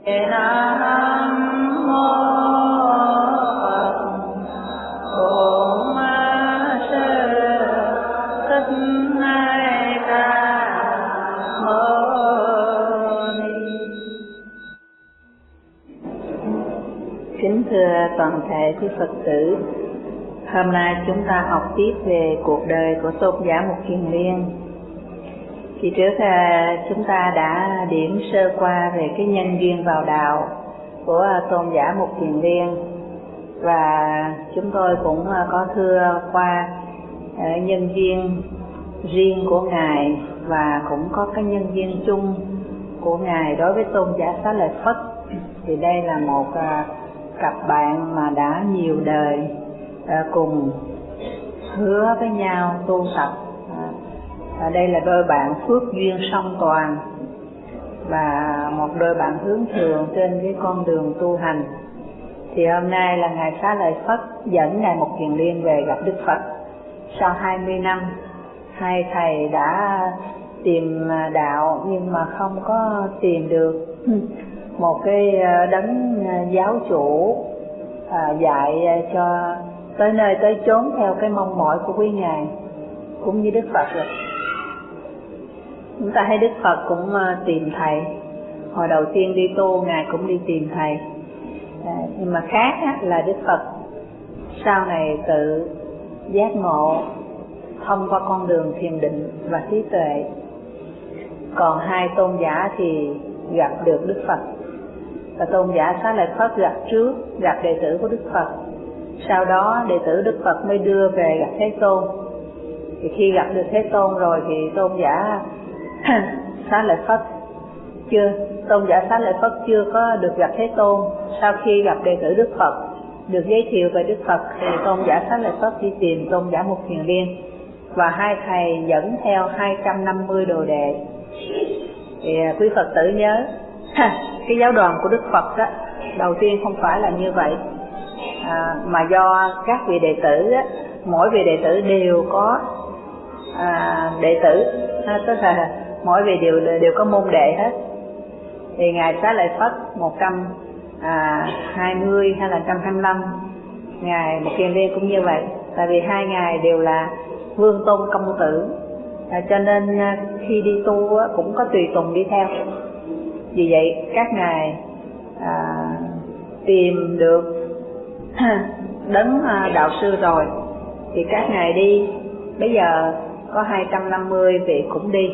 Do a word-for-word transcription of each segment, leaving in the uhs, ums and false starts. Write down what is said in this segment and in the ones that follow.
Nam mô Bổn Sư Thích Ca Mâu Ni. Kính thưa toàn thể quý Phật tử, hôm nay chúng ta học tiếp về cuộc đời của tôn giả Mục Kiền Liên. Khi trước chúng ta đã điểm sơ qua về cái nhân duyên vào đạo của tôn giả Mục Kiền Liên, và chúng tôi cũng có thưa qua nhân duyên riêng của Ngài và cũng có cái nhân duyên chung của Ngài đối với tôn giả Xá Lợi Phất. Thì đây là một cặp bạn mà đã nhiều đời cùng hứa với nhau tu tập. À, đây là đôi bạn phước duyên song toàn và một đôi bạn hướng thượng trên cái con đường tu hành. Thì hôm nay là Ngài Xá Lợi Phất dẫn Ngài Mục Kiền Liên về gặp Đức Phật. Sau hai mươi năm, hai thầy đã tìm đạo nhưng mà không có tìm được một cái đấng giáo chủ à, dạy cho tới nơi tới chốn theo cái mong mỏi của quý Ngài, cũng như Đức Phật rồi. Chúng ta thấy Đức Phật cũng tìm thầy. Hồi đầu tiên đi tu Ngài cũng đi tìm thầy, à, nhưng mà khác á, là Đức Phật sau này tự giác ngộ thông qua con đường thiền định và trí tuệ. Còn hai tôn giả thì gặp được Đức Phật, và tôn giả Xá Lợi Phất gặp trước, gặp đệ tử của Đức Phật. Sau đó đệ tử Đức Phật mới đưa về gặp Thế Tôn. Thì khi gặp được Thế Tôn rồi thì tôn giả Xá Lợi Phất chưa, tôn giả Xá Lợi Phất chưa có được gặp Thế Tôn. Sau khi gặp đệ tử Đức Phật, được giới thiệu về Đức Phật, thì tôn giả Xá Lợi Phất đi tìm tôn giả Mục Kiền Liên, và hai thầy dẫn theo hai trăm năm mươi đồ đệ. Thì quý Phật tử nhớ, cái giáo đoàn của Đức Phật đó, đầu tiên không phải là như vậy, à, mà do các vị đệ tử đó, mỗi vị đệ tử đều có à, đệ tử, à, tức là mỗi vị đều đều có môn đệ hết. Thì Ngài Xá Lợi Phất một trăm hai mươi hay là một trăm hai mươi lăm, Ngài Mục Kiền Liên cũng như vậy. Tại vì hai ngài đều là vương tôn công tử, à, cho nên khi đi tu á, cũng có tùy tùng đi theo. Vì vậy các ngài à, tìm được đấng đạo sư rồi thì các ngài đi. Bây giờ có hai trăm năm mươi vị cũng đi.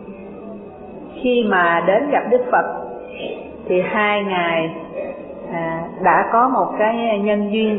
Khi mà đến gặp Đức Phật thì hai ngài à, đã có một cái nhân duyên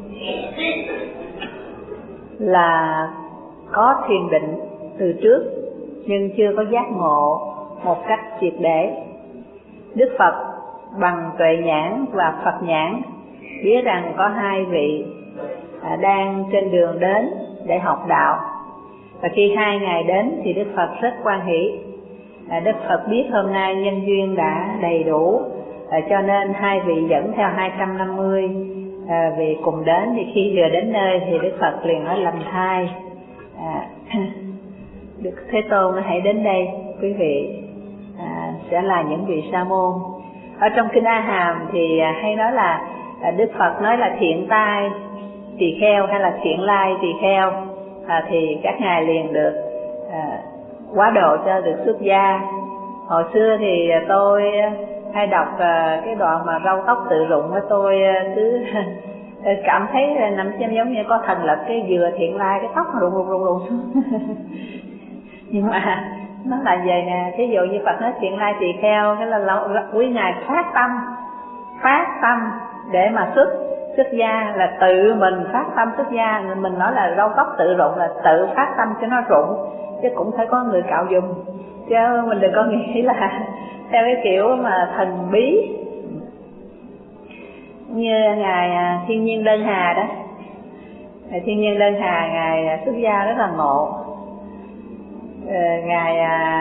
là có thiền định từ trước nhưng chưa có giác ngộ một cách triệt để. Đức Phật bằng tuệ nhãn và Phật nhãn biết rằng có hai vị à, đang trên đường đến để học đạo. Và khi hai ngày đến thì Đức Phật rất hoan hỷ. À, Đức Phật biết hôm nay nhân duyên đã đầy đủ, à, cho nên hai vị dẫn theo hai trăm năm mươi à, vị cùng đến. Thì khi vừa đến nơi thì Đức Phật liền nói lầm thai, à, Đức Thế Tôn hãy đến đây, quý vị à, sẽ là những vị sa môn. Ở trong kinh A Hàm thì à, hay nói là à, Đức Phật nói là thiện tai tỳ kheo hay là thiện lai tỳ kheo, à, thì các ngài liền được à, quá độ cho được xuất gia. Hồi xưa thì tôi hay đọc à, cái đoạn mà râu tóc tự rụng, tôi cứ cảm thấy nằm xem giống như có thần lực, cái vừa thiện lai cái tóc rụng rụng rụng rụng xuống. Nhưng mà nó là vậy nè, thí dụ như Phật nói thiện lai tỳ kheo, cái là quý ngài phát tâm, phát tâm để mà xuất xuất gia, là tự mình phát tâm xuất gia. Mình nói là râu tóc tự rụng là tự phát tâm cho nó rụng, chứ cũng phải có người cạo giùm, chứ mình đừng có nghĩ là theo cái kiểu mà thần bí. Như ngài Thiên Nhiên Đơn Hà đó, ngài Thiên Nhiên Đơn Hà ngài xuất gia rất là ngộ. Ngài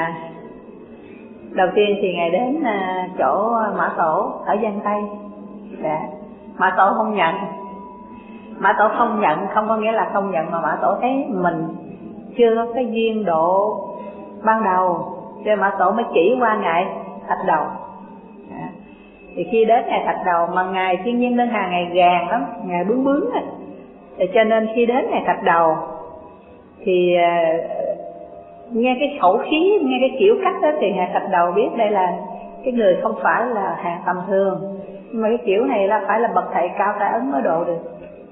đầu tiên thì ngài đến chỗ Mã Tổ ở Giang Tây. Dạ. Mã Tổ không nhận. Mã Tổ không nhận không có nghĩa là không nhận, mà Mã Tổ thấy mình chưa có cái duyên độ ban đầu, cho Mã Tổ mới chỉ qua ngài Thạch Đầu. Dạ. Thì khi đến ngày thạch đầu, mà ngày Thiên Nhiên Đơn Hà ngày gàn lắm, ngày bướng bướng á, thì cho nên khi đến ngày thạch đầu thì uh, nghe cái khẩu khí, nghe cái kiểu cách đó, thì ngày thạch đầu biết đây là cái người không phải là hạng tầm thường, nhưng mà cái kiểu này là phải là bậc thầy cao tài ấn mới độ được,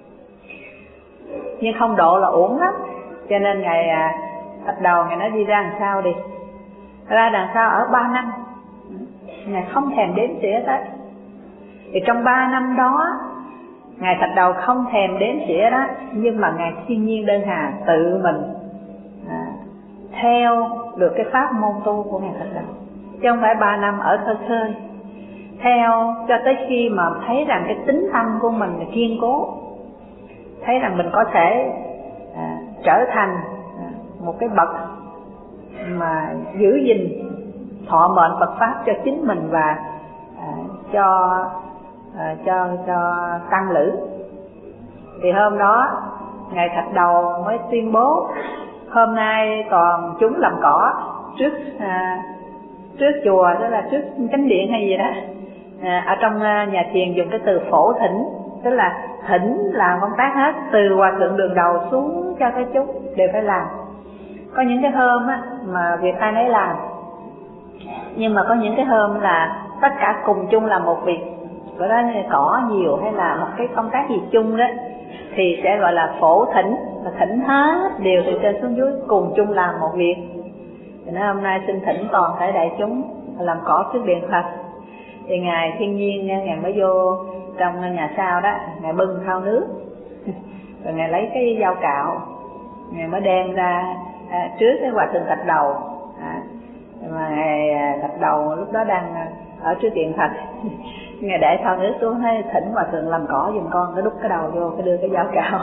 nhưng không độ là uổng lắm. Cho nên ngày uh, thạch đầu ngày nói đi ra đằng sau đi, ra đằng sau ở ba năm, Ngài không thèm đếm xỉa tới. Thì trong ba năm đó Ngài thạch đầu không thèm đếm xỉa đó, nhưng mà Ngài Thiên Nhiên Đơn Hà tự mình à, theo được cái pháp môn tu của Ngài thạch đầu, chứ không phải ba năm ở khơi khơi. Theo cho tới khi mà thấy rằng cái tính tâm của mình là kiên cố, thấy rằng mình có thể à, trở thành à, một cái bậc mà giữ gìn thọ mệnh Phật pháp cho chính mình và à, cho à, cho cho tăng lữ. Thì hôm đó Ngài thạch đầu mới tuyên bố hôm nay toàn chúng làm cỏ trước à, trước chùa, đó là trước chánh điện hay gì đó. À, ở trong nhà thiền dùng cái từ phổ thỉnh, tức là thỉnh làm công tác hết, từ hòa thượng đường đầu xuống cho tới chúng đều phải làm. Có những cái hôm á, mà việc ai nấy làm, nhưng mà có những cái hôm là tất cả cùng chung làm một việc, gọi đó là cỏ nhiều hay là một cái công tác gì chung đó, thì sẽ gọi là phổ thỉnh, là thỉnh hết đều từ trên xuống dưới cùng chung làm một việc. Thì nói hôm nay xin thỉnh toàn thể đại chúng làm cỏ trước điện Phật. Thì Ngài Thiên Nhiên Ngài mới vô trong nhà sau đó, Ngài bưng thau nước rồi Ngài lấy cái dao cạo, Ngài mới đem ra à, trước cái hòa thượng thạch đầu. à, mà Ngài thạch đầu lúc đó đang ở trước điện Phật Ngài để thau nước xuống, thấy thỉnh hòa thượng làm cỏ giùm con, cái đút cái đầu vô, cái đưa cái dao cạo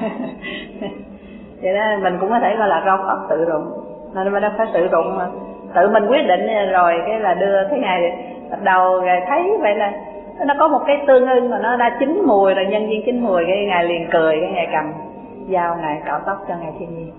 vậy đó. Mình cũng có thể gọi là rau Phật tự rụng, nên mình đâu phải tự rụng mà tự mình quyết định rồi cái là đưa cái ngày thạch đầu. Rồi thấy vậy là nó có một cái tương ưng mà nó đã chín mùi rồi, nhân viên chín mùi, cái Ngài liền cười, cái Ngài cầm dao Ngài cạo tóc cho Ngài Thiên Nhiên.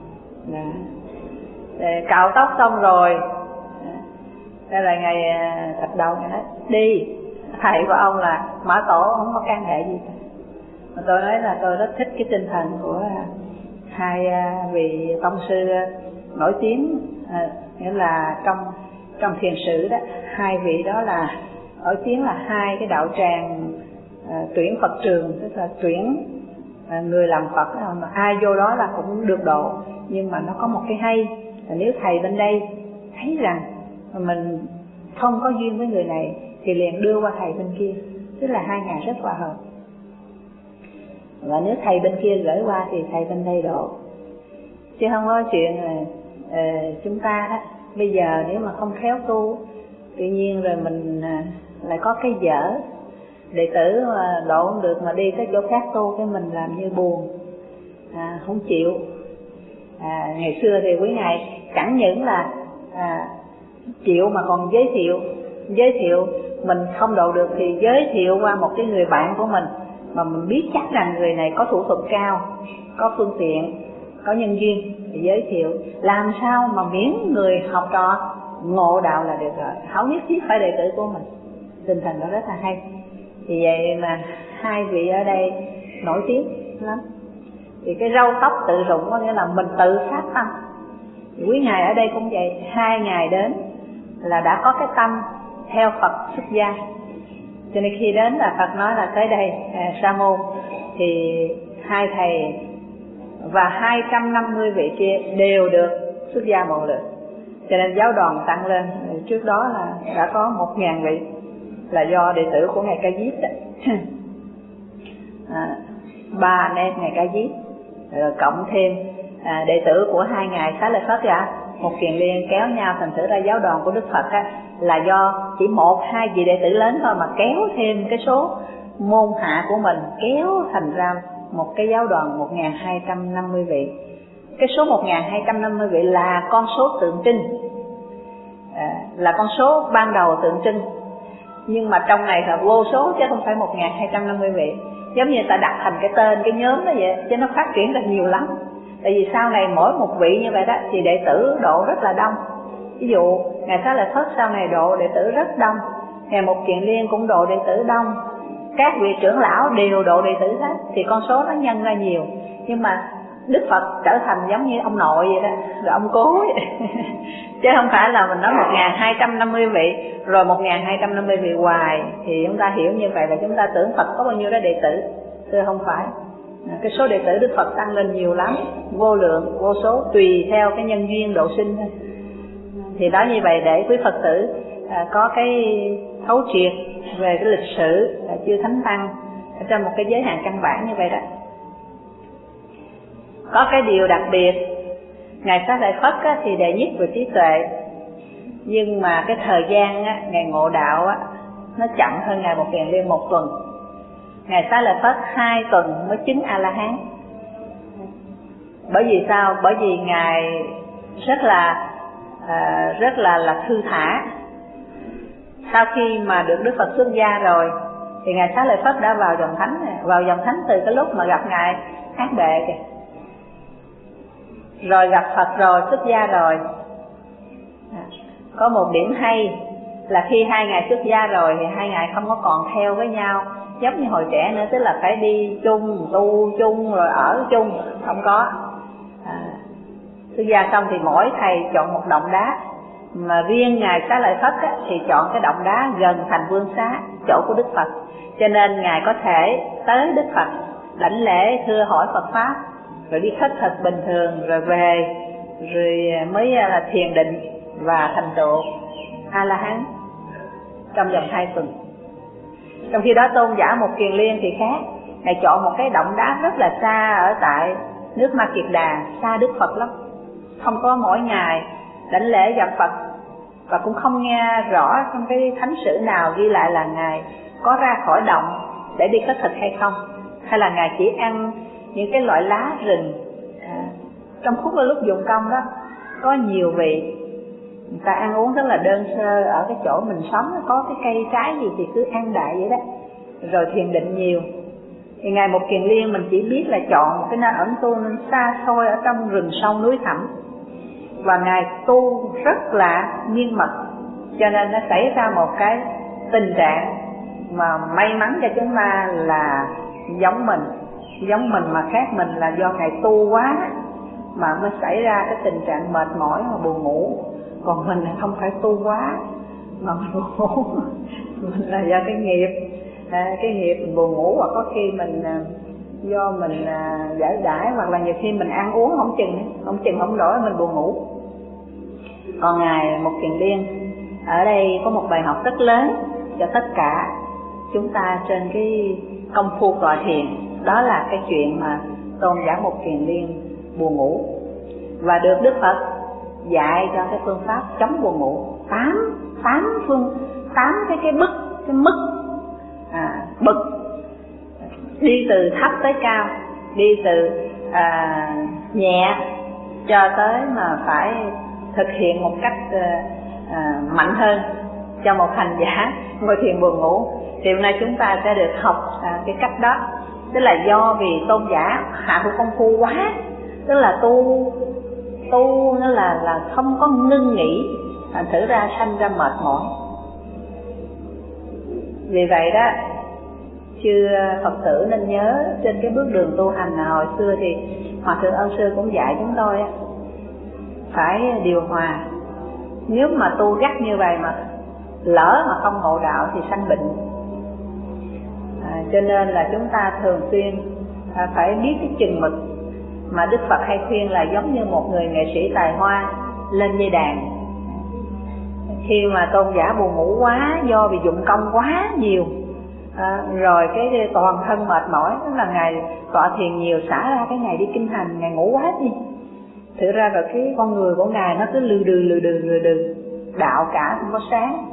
Để cạo tóc xong rồi, đây là Ngài thạch đầu Ngài nói đi, thầy của ông là Mã Tổ không có can hệ gì cả. Mà tôi nói là tôi rất thích cái tinh thần của hai vị tông sư nổi tiếng, à, nghĩa là trong trong thiền sử đó, hai vị đó là nổi tiếng là hai cái đạo tràng à, tuyển Phật trường, tức là tuyển à, người làm Phật, mà ai vô đó là cũng được độ. Nhưng mà nó có một cái hay là nếu thầy bên đây thấy rằng mình không có duyên với người này thì liền đưa qua thầy bên kia, tức là hai ngài rất hòa hợp. Và nếu thầy bên kia gửi qua thì thầy bên đây độ, chứ không có chuyện là uh, chúng ta đó bây giờ nếu mà không khéo tu, tự nhiên rồi mình uh, lại có cái dở, đệ tử mà độ không được mà đi tới chỗ khác tu, cái mình làm như buồn, à, không chịu. À, ngày xưa thì quý ngài chẳng những là à, chịu mà còn giới thiệu, giới thiệu mình không độ được thì giới thiệu qua một cái người bạn của mình mà mình biết chắc rằng người này có thủ thuật cao, có phương tiện, có nhân duyên thì giới thiệu. Làm sao mà miễn người học trò ngộ đạo là được rồi, không nhất thiết phải đệ tử của mình. Tinh thần đó rất là hay. Thì vậy mà hai vị ở đây nổi tiếng lắm. Thì cái râu tóc tự rụng có nghĩa là mình tự phát tâm. Thì quý ngài ở đây cũng vậy, hai ngày đến là đã có cái tâm theo Phật xuất gia. Cho nên khi đến là Phật nói là tới đây à, sa môn, thì hai thầy và hai trăm năm mươi vị kia đều được xuất gia một lượt. Cho nên giáo đoàn tăng lên. Trước đó là đã có một ngàn vị là do đệ tử của ngài Ca Diếp đó. À, ba anh em ngài Ca Diếp, rồi cộng thêm à, đệ tử của hai ngài Xá Lợi Phất dạ, một kiền liên kéo nhau thành thử ra giáo đoàn của Đức Phật á, là do chỉ một hai vị đệ tử lớn thôi mà kéo thêm cái số môn hạ của mình, kéo thành ra một cái giáo đoàn một nghìn hai trăm năm mươi vị. Cái số một nghìn hai trăm năm mươi vị là con số tượng trưng, à, là con số ban đầu tượng trưng, nhưng mà trong này là vô số chứ không phải một nghìn hai trăm năm mươi vị. Giống như ta đặt thành cái tên cái nhóm đó vậy, chứ nó phát triển ra nhiều lắm. Tại vì sau này mỗi một vị như vậy đó thì đệ tử độ rất là đông. Ví dụ ngài Xá Lợi Phất sau này độ đệ tử rất đông, Ngài Một Kiền Liên cũng độ đệ tử đông, các vị trưởng lão đều độ đệ tử hết, thì con số nó nhân ra nhiều. Nhưng mà Đức Phật trở thành giống như ông nội vậy đó, rồi ông cố vậy. Chứ không phải là mình nói một nghìn hai trăm năm mươi vị rồi một nghìn hai trăm năm mươi vị hoài. Thì chúng ta hiểu như vậy là chúng ta tưởng Phật có bao nhiêu đó đệ tử. Thưa không phải, cái số đệ tử Đức Phật tăng lên nhiều lắm, vô lượng, vô số, tùy theo cái nhân duyên độ sinh thôi. Thì nói như vậy để quý Phật tử à, có cái thấu triệt về cái lịch sử là chư Thánh Tăng ở trong một cái giới hạn căn bản như vậy đó. Có cái điều đặc biệt, Ngài Xá Lợi Phất á, thì đệ nhất về trí tuệ, nhưng mà cái thời gian á, Ngài ngộ đạo á, nó chậm hơn Ngài Một Kiền Liên một tuần. Ngài Xá Lợi Phất hai tuần mới chứng A-la-hán. Bởi vì sao? Bởi vì Ngài rất là à, rất là là thư thả. Sau khi mà được Đức Phật xuất gia rồi thì Ngài Xá Lợi Phất đã vào dòng thánh, vào dòng thánh từ cái lúc mà gặp Ngài Hán Bệ kìa. Rồi gặp Phật rồi, xuất gia rồi. À, có một điểm hay là khi hai ngài xuất gia rồi thì hai ngài không có còn theo với nhau giống như hồi trẻ nữa, tức là phải đi chung, tu chung rồi ở chung, không có. À, xuất gia xong thì mỗi thầy chọn một động đá, mà riêng Ngài Xá Lợi Phất á, thì chọn cái động đá gần thành Vương Xá, chỗ của Đức Phật, cho nên Ngài có thể tới Đức Phật đảnh lễ thưa hỏi Phật Pháp, rồi đi khất thực bình thường, rồi về, rồi mới là thiền định và thành tựu A-la-hán trong vòng hai tuần. Trong khi đó tôn giả Một Kiền Liên thì khác, Ngài chọn một cái động đá rất là xa ở tại nước Ma Kiệt Đà, xa Đức Phật lắm, không có mỗi ngày đảnh lễ gặp Phật, và cũng không nghe rõ trong cái thánh sử nào ghi lại là Ngài có ra khỏi động để đi khất thực hay không, hay là Ngài chỉ ăn những cái loại lá rừng. À, trong khúc lúc dụng công đó có nhiều vị người ta ăn uống rất là đơn sơ, ở cái chỗ mình sống có cái cây trái gì thì cứ ăn đại vậy đó, rồi thiền định nhiều. Thì Ngài Một Kiền Liên mình chỉ biết là chọn một cái nơi ẩn tu nên xa xôi ở trong rừng sâu núi thẳm, và Ngài tu rất là nghiêm mật, cho nên nó xảy ra một cái tình trạng mà may mắn cho chúng ta là giống mình, giống mình mà khác mình là do Ngài tu quá mà mới xảy ra cái tình trạng mệt mỏi và buồn ngủ. Còn mình không phải tu quá mà mình buồn ngủ, mình là do cái nghiệp, à, cái nghiệp mình buồn ngủ, hoặc có khi mình do mình giải đãi, hoặc là nhiều khi mình ăn uống không chừng, không chừng không đổi mình buồn ngủ. Còn Ngài Một Kiền Liên ở đây có một bài học rất lớn cho tất cả chúng ta trên cái công phu tọa thiền, đó là cái chuyện mà tôn giả Một Kiền Liên buồn ngủ, và được Đức Phật dạy cho cái phương pháp chống buồn ngủ tám tám phương tám cái cái bức cái mức à, bậc, đi từ thấp tới cao, đi từ à, nhẹ cho tới mà phải thực hiện một cách à, à, mạnh hơn cho một hành giả ngồi thiền buồn ngủ. Thì hôm nay chúng ta sẽ được học à, cái cách đó, tức là do vì tôn giả hạ thủ công phu quá, tức là tu tu nó là là không có ngưng nghỉ, thành thử ra sanh ra mệt mỏi. Vì vậy đó, chư Phật tử nên nhớ trên cái bước đường tu hành là hồi xưa thì Hòa Thượng Ân Sư cũng dạy chúng tôi á, phải điều hòa. Nếu mà tu gắt như vậy mà lỡ mà không ngộ đạo thì sanh bệnh. À, cho nên là chúng ta thường xuyên à, phải biết cái chừng mực mà Đức Phật hay khuyên là giống như một người nghệ sĩ tài hoa lên dây đàn. Khi mà tôn giả buồn ngủ quá do vì dụng công quá nhiều, à, rồi cái toàn thân mệt mỏi, tức là Ngài tọa thiền nhiều, xả ra cái ngày đi kinh hành, Ngài ngủ quá đi. Thực ra rồi cái con người của Ngài nó cứ lừ đừ lừ đừ lừ đừ, đạo cả không có sáng.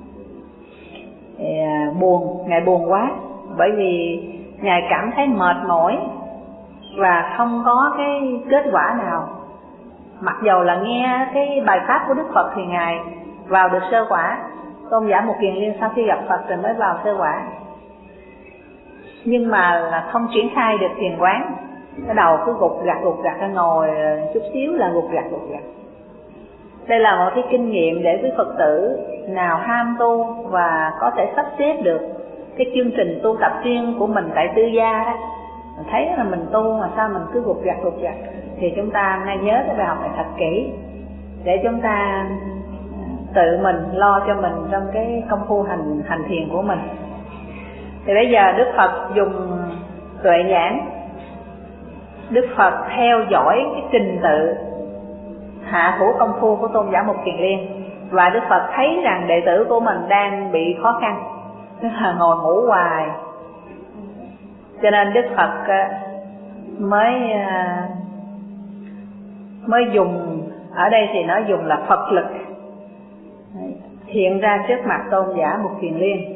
Thì, à, buồn, Ngài buồn quá, bởi vì Ngài cảm thấy mệt mỏi và không có cái kết quả nào. Mặc dầu là nghe cái bài pháp của Đức Phật thì Ngài vào được sơ quả. Tôn giả Một Kiền Liên sau khi gặp Phật rồi mới vào sơ quả, nhưng mà là không triển khai được thiền quán. Cái đầu cứ gục gặt gục gặt, ngồi chút xíu là gục gặt gục gặt. Đây là một cái kinh nghiệm để quý Phật tử nào ham tu và có thể sắp xếp được cái chương trình tu tập riêng của mình tại tư gia đó. Mình thấy là mình tu mà sao mình cứ gục gặt gục gặt, thì chúng ta nên nhớ cái bài học này thật kỹ để chúng ta tự mình lo cho mình trong cái công phu hành hành thiền của mình. Thì bây giờ Đức Phật dùng tuệ nhãn, Đức Phật theo dõi cái trình tự hạ thủ công phu của Tôn giả Mục Kiền Liên, và Đức Phật thấy rằng đệ tử của mình đang bị khó khăn, tức là ngồi ngủ hoài, cho nên Đức Phật mới mới dùng, ở đây thì nó dùng là Phật lực hiện ra trước mặt Tôn giả Mục Kiền Liên.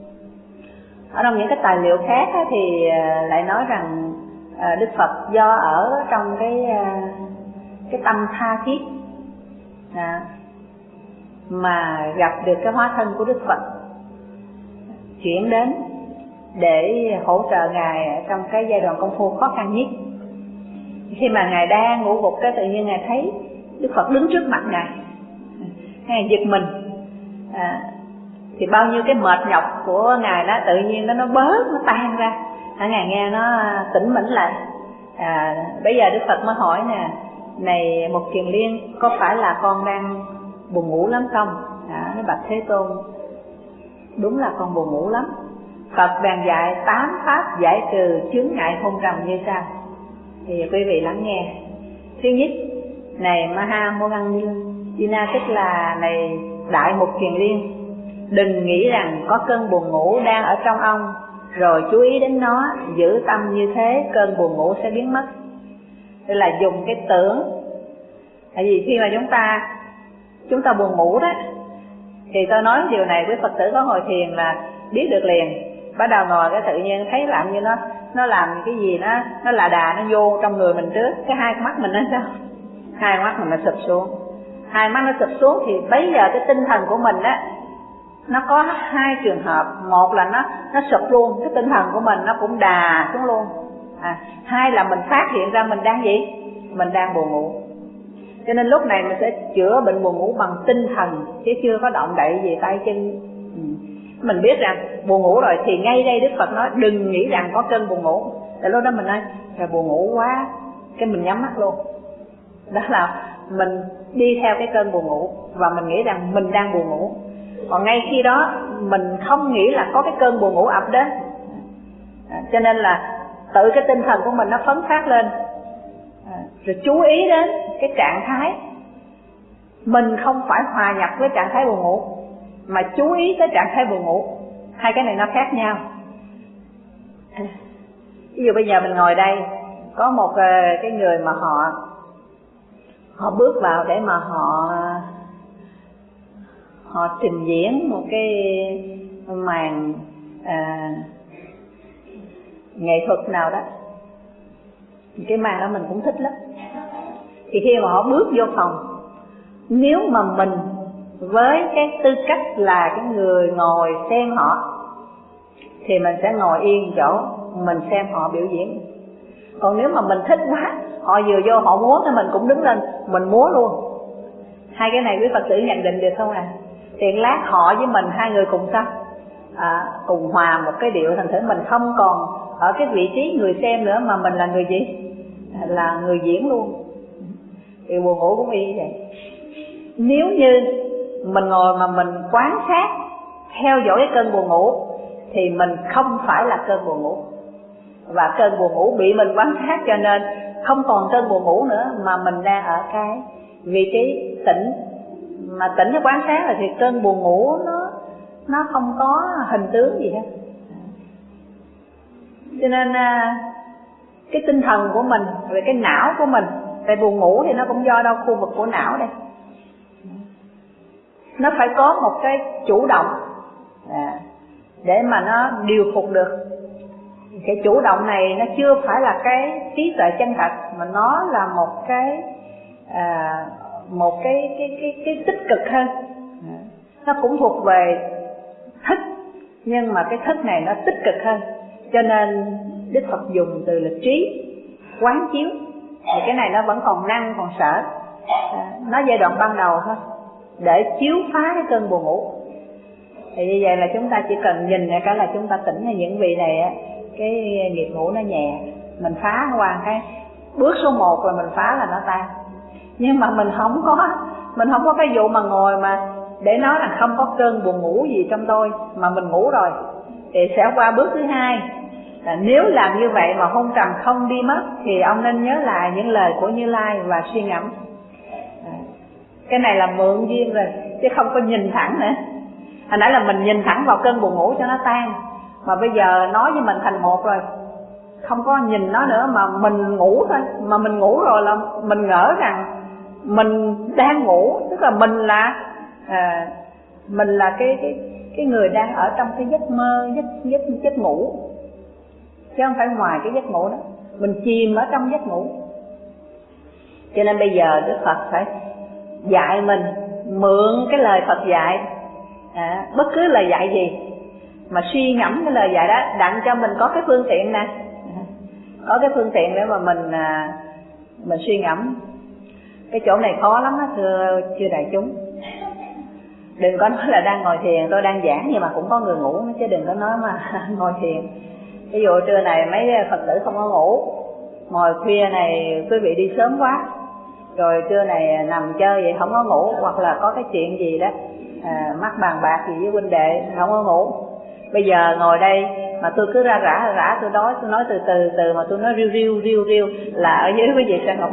Ở trong những cái tài liệu khác thì lại nói rằng Đức Phật do ở trong cái cái tâm tha thiết à, mà gặp được cái hóa thân của Đức Phật chuyển đến để hỗ trợ Ngài trong cái giai đoạn công phu khó khăn nhất. Khi mà Ngài đang ngủ gục, cái tự nhiên Ngài thấy Đức Phật đứng trước mặt Ngài, Ngài giật mình à, thì bao nhiêu cái mệt nhọc của Ngài đó tự nhiên nó nó bớt, nó tan ra. Ngài nghe nó tỉnh mẫn lại. À, bây giờ Đức Phật mới hỏi nè, này Mục Kiền Liên, có phải là con đang buồn ngủ lắm không? À, nói bạch Thế Tôn, đúng là con buồn ngủ lắm. Phật đang dạy tám pháp giải trừ chướng ngại hôn trầm như sau. Thì quý vị lắng nghe. Thứ nhất, này Maha Moggallina, tức là này Đại Mục Kiền Liên, đừng nghĩ rằng có cơn buồn ngủ đang ở trong ông rồi chú ý đến nó, giữ tâm như thế cơn buồn ngủ sẽ biến mất. Đây là dùng cái tưởng. Tại vì khi mà chúng ta chúng ta buồn ngủ đó, thì tôi nói điều này với Phật tử có ngồi thiền là biết được liền. Bắt đầu ngồi cái tự nhiên thấy làm như nó nó làm cái gì nó nó là đà nó vô trong người mình trước, cái hai con mắt mình nó sao? Hai mắt mình nó sụp xuống. Hai mắt nó sụp xuống thì bây giờ cái tinh thần của mình á, nó có hai trường hợp. Một là nó nó sụp luôn, cái tinh thần của mình nó cũng đà xuống luôn. À, hai là mình phát hiện ra mình đang gì? Mình đang buồn ngủ. Cho nên lúc này mình sẽ chữa bệnh buồn ngủ bằng tinh thần, chứ chưa có động đậy gì tay chân. Ừ. Mình biết rằng buồn ngủ rồi thì ngay đây Đức Phật nói đừng nghĩ rằng có cơn buồn ngủ. Tại lúc đó mình nói là buồn ngủ quá, cái mình nhắm mắt luôn. Đó là mình đi theo cái cơn buồn ngủ và mình nghĩ rằng mình đang buồn ngủ. Còn ngay khi đó mình không nghĩ là có cái cơn buồn ngủ ập đến. À, cho nên là tự cái tinh thần của mình nó phấn phát lên, à, rồi chú ý đến cái trạng thái. Mình không phải hòa nhập với trạng thái buồn ngủ, mà chú ý tới trạng thái buồn ngủ. Hai cái này nó khác nhau. À, ví dụ bây giờ mình ngồi đây, có một cái người mà họ họ bước vào để mà họ họ trình diễn một cái màn à, nghệ thuật nào đó, cái màn đó mình cũng thích lắm. Thì khi mà họ bước vô phòng, nếu mà mình với cái tư cách là cái người ngồi xem họ thì mình sẽ ngồi yên chỗ mình xem họ biểu diễn. Còn nếu mà mình thích quá, họ vừa vô họ múa thì mình cũng đứng lên mình múa luôn. Hai cái này quý Phật tử nhận định được không à? Thì lát họ với mình hai người cùng sao? À, cùng hòa một cái điệu, thành thử mình không còn ở cái vị trí người xem nữa, mà mình là người gì? Là người diễn luôn. Thì buồn ngủ cũng y như vậy. Nếu như mình ngồi mà mình quan sát, theo dõi cái cơn buồn ngủ, thì mình không phải là cơn buồn ngủ. Và cơn buồn ngủ bị mình quan sát, cho nên không còn cơn buồn ngủ nữa, mà mình đang ở cái vị trí tỉnh. Mà tỉnh nó quan sát rồi thì cơn buồn ngủ nó nó không có hình tướng gì hết. Cho nên cái tinh thần của mình, về cái não của mình, tại buồn ngủ thì nó cũng do đâu khu vực của não đây, nó phải có một cái chủ động à, để mà nó điều phục được. Cái chủ động này nó chưa phải là cái trí tuệ chân thật, mà nó là một cái à, một cái cái cái cái tích cực hơn. Nó cũng thuộc về thức, nhưng mà cái thức này nó tích cực hơn. Cho nên Đức Phật dùng từ là trí quán chiếu. Thì cái này nó vẫn còn năng, còn sở, à, nó giai đoạn ban đầu thôi, để chiếu phá cái cơn buồn ngủ. Thì như vậy là chúng ta chỉ cần nhìn cái là chúng ta tỉnh. Hay những vị này á, cái nghiệp ngủ nó nhẹ, mình phá qua cái bước số một rồi mình phá là nó tan. Nhưng mà mình không có mình không có cái vụ mà ngồi mà để nói là không có cơn buồn ngủ gì trong tôi, mà mình ngủ rồi thì sẽ qua bước thứ hai. Là nếu làm như vậy mà hôn trầm không đi mất thì ông nên nhớ lại những lời của Như Lai và suy ngẫm. Cái này là mượn duyên rồi chứ không có nhìn thẳng nữa. Hồi nãy là mình nhìn thẳng vào cơn buồn ngủ cho nó tan, mà bây giờ nói với mình thành một rồi, không có nhìn nó nữa mà mình ngủ thôi. Mà mình ngủ rồi là mình ngỡ rằng mình đang ngủ, tức là mình là à, mình là cái cái cái người đang ở trong cái giấc mơ, giấc giấc giấc ngủ, chứ không phải ngoài cái giấc ngủ đó. Mình chìm ở trong giấc ngủ. Cho nên bây giờ Đức Phật phải dạy mình, mượn cái lời Phật dạy, à, bất cứ lời dạy gì mà suy ngẫm cái lời dạy đó, đặng cho mình có cái phương tiện nè, có cái phương tiện để mà mình à, mình suy ngẫm. Cái chỗ này khó lắm đó, thưa chư đại chúng. Đừng có nói là đang ngồi thiền, tôi đang giảng nhưng mà cũng có người ngủ, chứ đừng có nói mà ngồi thiền. Ví dụ trưa này mấy Phật tử không có ngủ, ngồi khuya này quý vị đi sớm quá, rồi trưa này nằm chơi vậy không có ngủ, hoặc là có cái chuyện gì đó à, mắc bàn bạc gì với huynh đệ không có ngủ. Bây giờ ngồi đây mà tôi cứ ra rã rã tôi nói tôi nói từ từ từ mà tôi nói riu riu riu riu là ở dưới quý vị sẽ ngủ.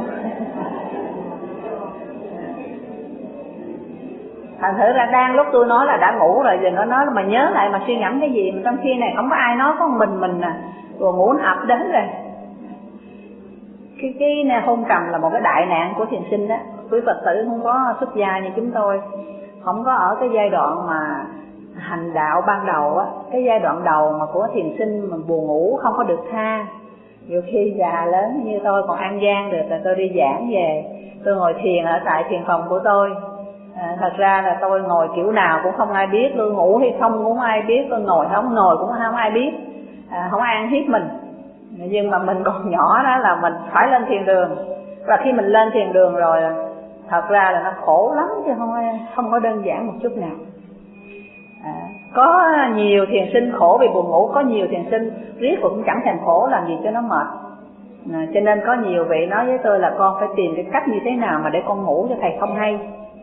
Thành thử ra đang lúc tôi nói là đã ngủ rồi, giờ nó nói mà nhớ lại mà suy ngẫm cái gì mà trong khi này không có ai nói, có mình mình à, rồi ngủ nó ập đến rồi. Cái cái hôn trầm là một cái đại nạn của thiền sinh đó. Quý Phật tử không có xuất gia như chúng tôi, không có ở cái giai đoạn mà hành đạo ban đầu á, cái giai đoạn đầu mà của thiền sinh mà buồn ngủ không có được tha. Nhiều khi già lớn như tôi còn ăn gian được là tôi đi giảng về, tôi ngồi thiền ở tại thiền phòng của tôi. À, thật ra là tôi ngồi kiểu nào cũng không ai biết, tôi ngủ hay không cũng không ai biết, tôi ngồi không ngồi cũng không ai biết, à, không ai ăn hiếp mình. Nhưng mà mình còn nhỏ đó là mình phải lên thiền đường, và khi mình lên thiền đường rồi thật ra là nó khổ lắm chứ không không có đơn giản một chút nào. À, có nhiều thiền sinh khổ vì buồn ngủ, có nhiều thiền sinh riết cũng chẳng thèm khổ làm gì cho nó mệt. À, cho nên có nhiều vị nói với tôi là con phải tìm cái cách như thế nào mà để con ngủ cho thầy không hay.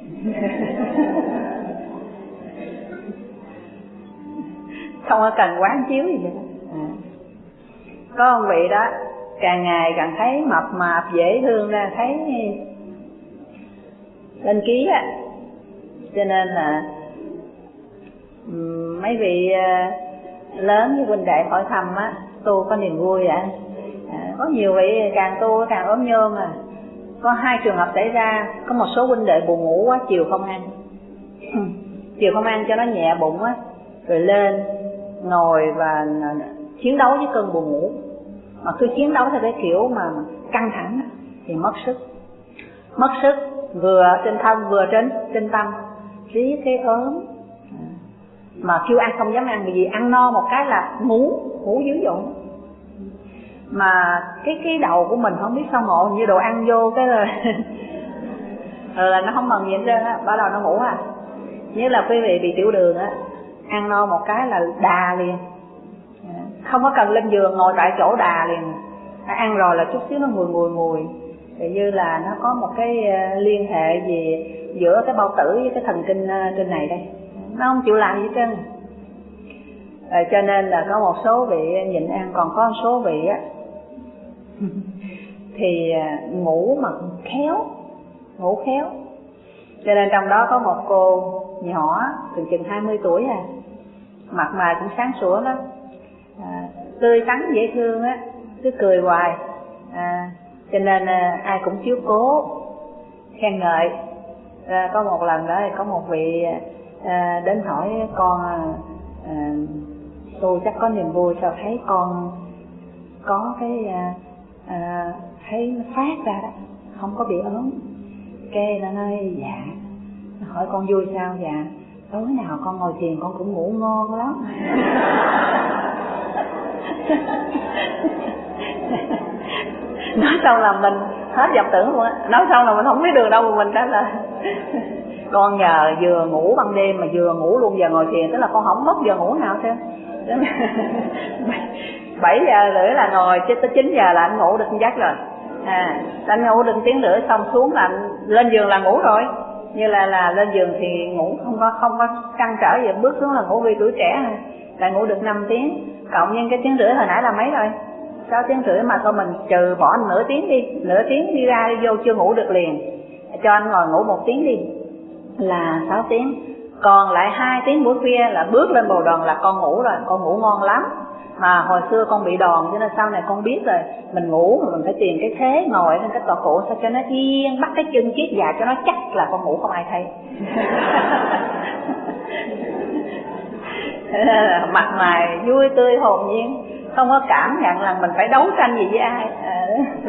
Không có cần quán chiếu gì vậy đó. À, có ông vị đó càng ngày càng thấy mập mạp dễ thương ra, thấy lên ký á, cho nên là mấy vị lớn với huynh đệ hỏi thăm á, tu có niềm vui ạ. À, có nhiều vị càng tu càng ốm nhôm à. Có hai trường hợp xảy ra, có một số huynh đệ buồn ngủ quá, chiều không ăn, chiều không ăn cho nó nhẹ bụng á, rồi lên ngồi và chiến đấu với cơn buồn ngủ. Mà cứ chiến đấu theo cái kiểu mà căng thẳng thì mất sức, mất sức vừa trên thân vừa trên trên tâm, riết cái ốm. Mà kêu ăn không dám ăn, vì ăn no một cái là ngủ ngủ dữ dội. Mà cái cái đầu của mình không biết sao ngộ, như đồ ăn vô cái rồi ừ, là nó không mần gì hết trơn á, bắt đầu nó ngủ à. Như là quý vị bị tiểu đường á, ăn no một cái là đà liền, không có cần lên giường, ngồi tại chỗ đà liền. Ăn rồi là chút xíu nó mùi mùi mùi, thì như là nó có một cái liên hệ gì giữa cái bao tử với cái thần kinh trên này đây, nó không chịu làm gì hết trơn. À, cho nên là có một số vị nhịn ăn, còn có một số vị á thì ngủ mà khéo, ngủ khéo. Cho nên trong đó có một cô nhỏ từ chừng hai mươi tuổi à, mặt mày cũng sáng sủa lắm, à, tươi tắn dễ thương á, cứ cười hoài. À, cho nên à, ai cũng chiếu cố, khen ngợi. À, có một lần đó có một vị à, đến hỏi con, à, tôi chắc có niềm vui sao thấy con có cái à, à, thấy nó phát ra đó, không có bị ốm. Cái nó nói dạ, nó hỏi con vui sao? Dạ tối nào con ngồi thiền con cũng ngủ ngon lắm. Nói xong là mình hết vọng tưởng luôn á. Nói xong là mình không biết đường đâu mà mình trả lời. Con nhờ vừa ngủ ban đêm mà vừa ngủ luôn giờ ngồi thiền, tức là con không mất giờ ngủ nào chứ. Bảy giờ rưỡi là ngồi, chứ tới chín giờ là anh ngủ được giấc rồi. À, anh ngủ được tiếng rưỡi xong xuống là anh lên giường là ngủ rồi. Như là là lên giường thì ngủ không có không có trăn trở gì, bước xuống là ngủ vì tuổi trẻ là ngủ được năm tiếng. Cộng nhân cái tiếng rưỡi hồi nãy là mấy rồi? Sáu tiếng rưỡi mà thôi mình trừ bỏ nửa tiếng đi, nửa tiếng đi ra đi vô chưa ngủ được liền. Cho anh ngồi ngủ một tiếng đi là sáu tiếng. Còn lại hai tiếng buổi khuya là bước lên bồ đoàn là con ngủ rồi, con ngủ ngon lắm. Mà hồi xưa con bị đòn cho nên sau này con biết rồi, mình ngủ mà mình phải tìm cái thế ngồi trên cái tọa cổ sao cho nó yên, bắt cái chân kiết dài cho nó chắc là con ngủ không ai thấy. Mặt mày vui tươi hồn nhiên, không có cảm nhận là mình phải đấu tranh gì với ai. À,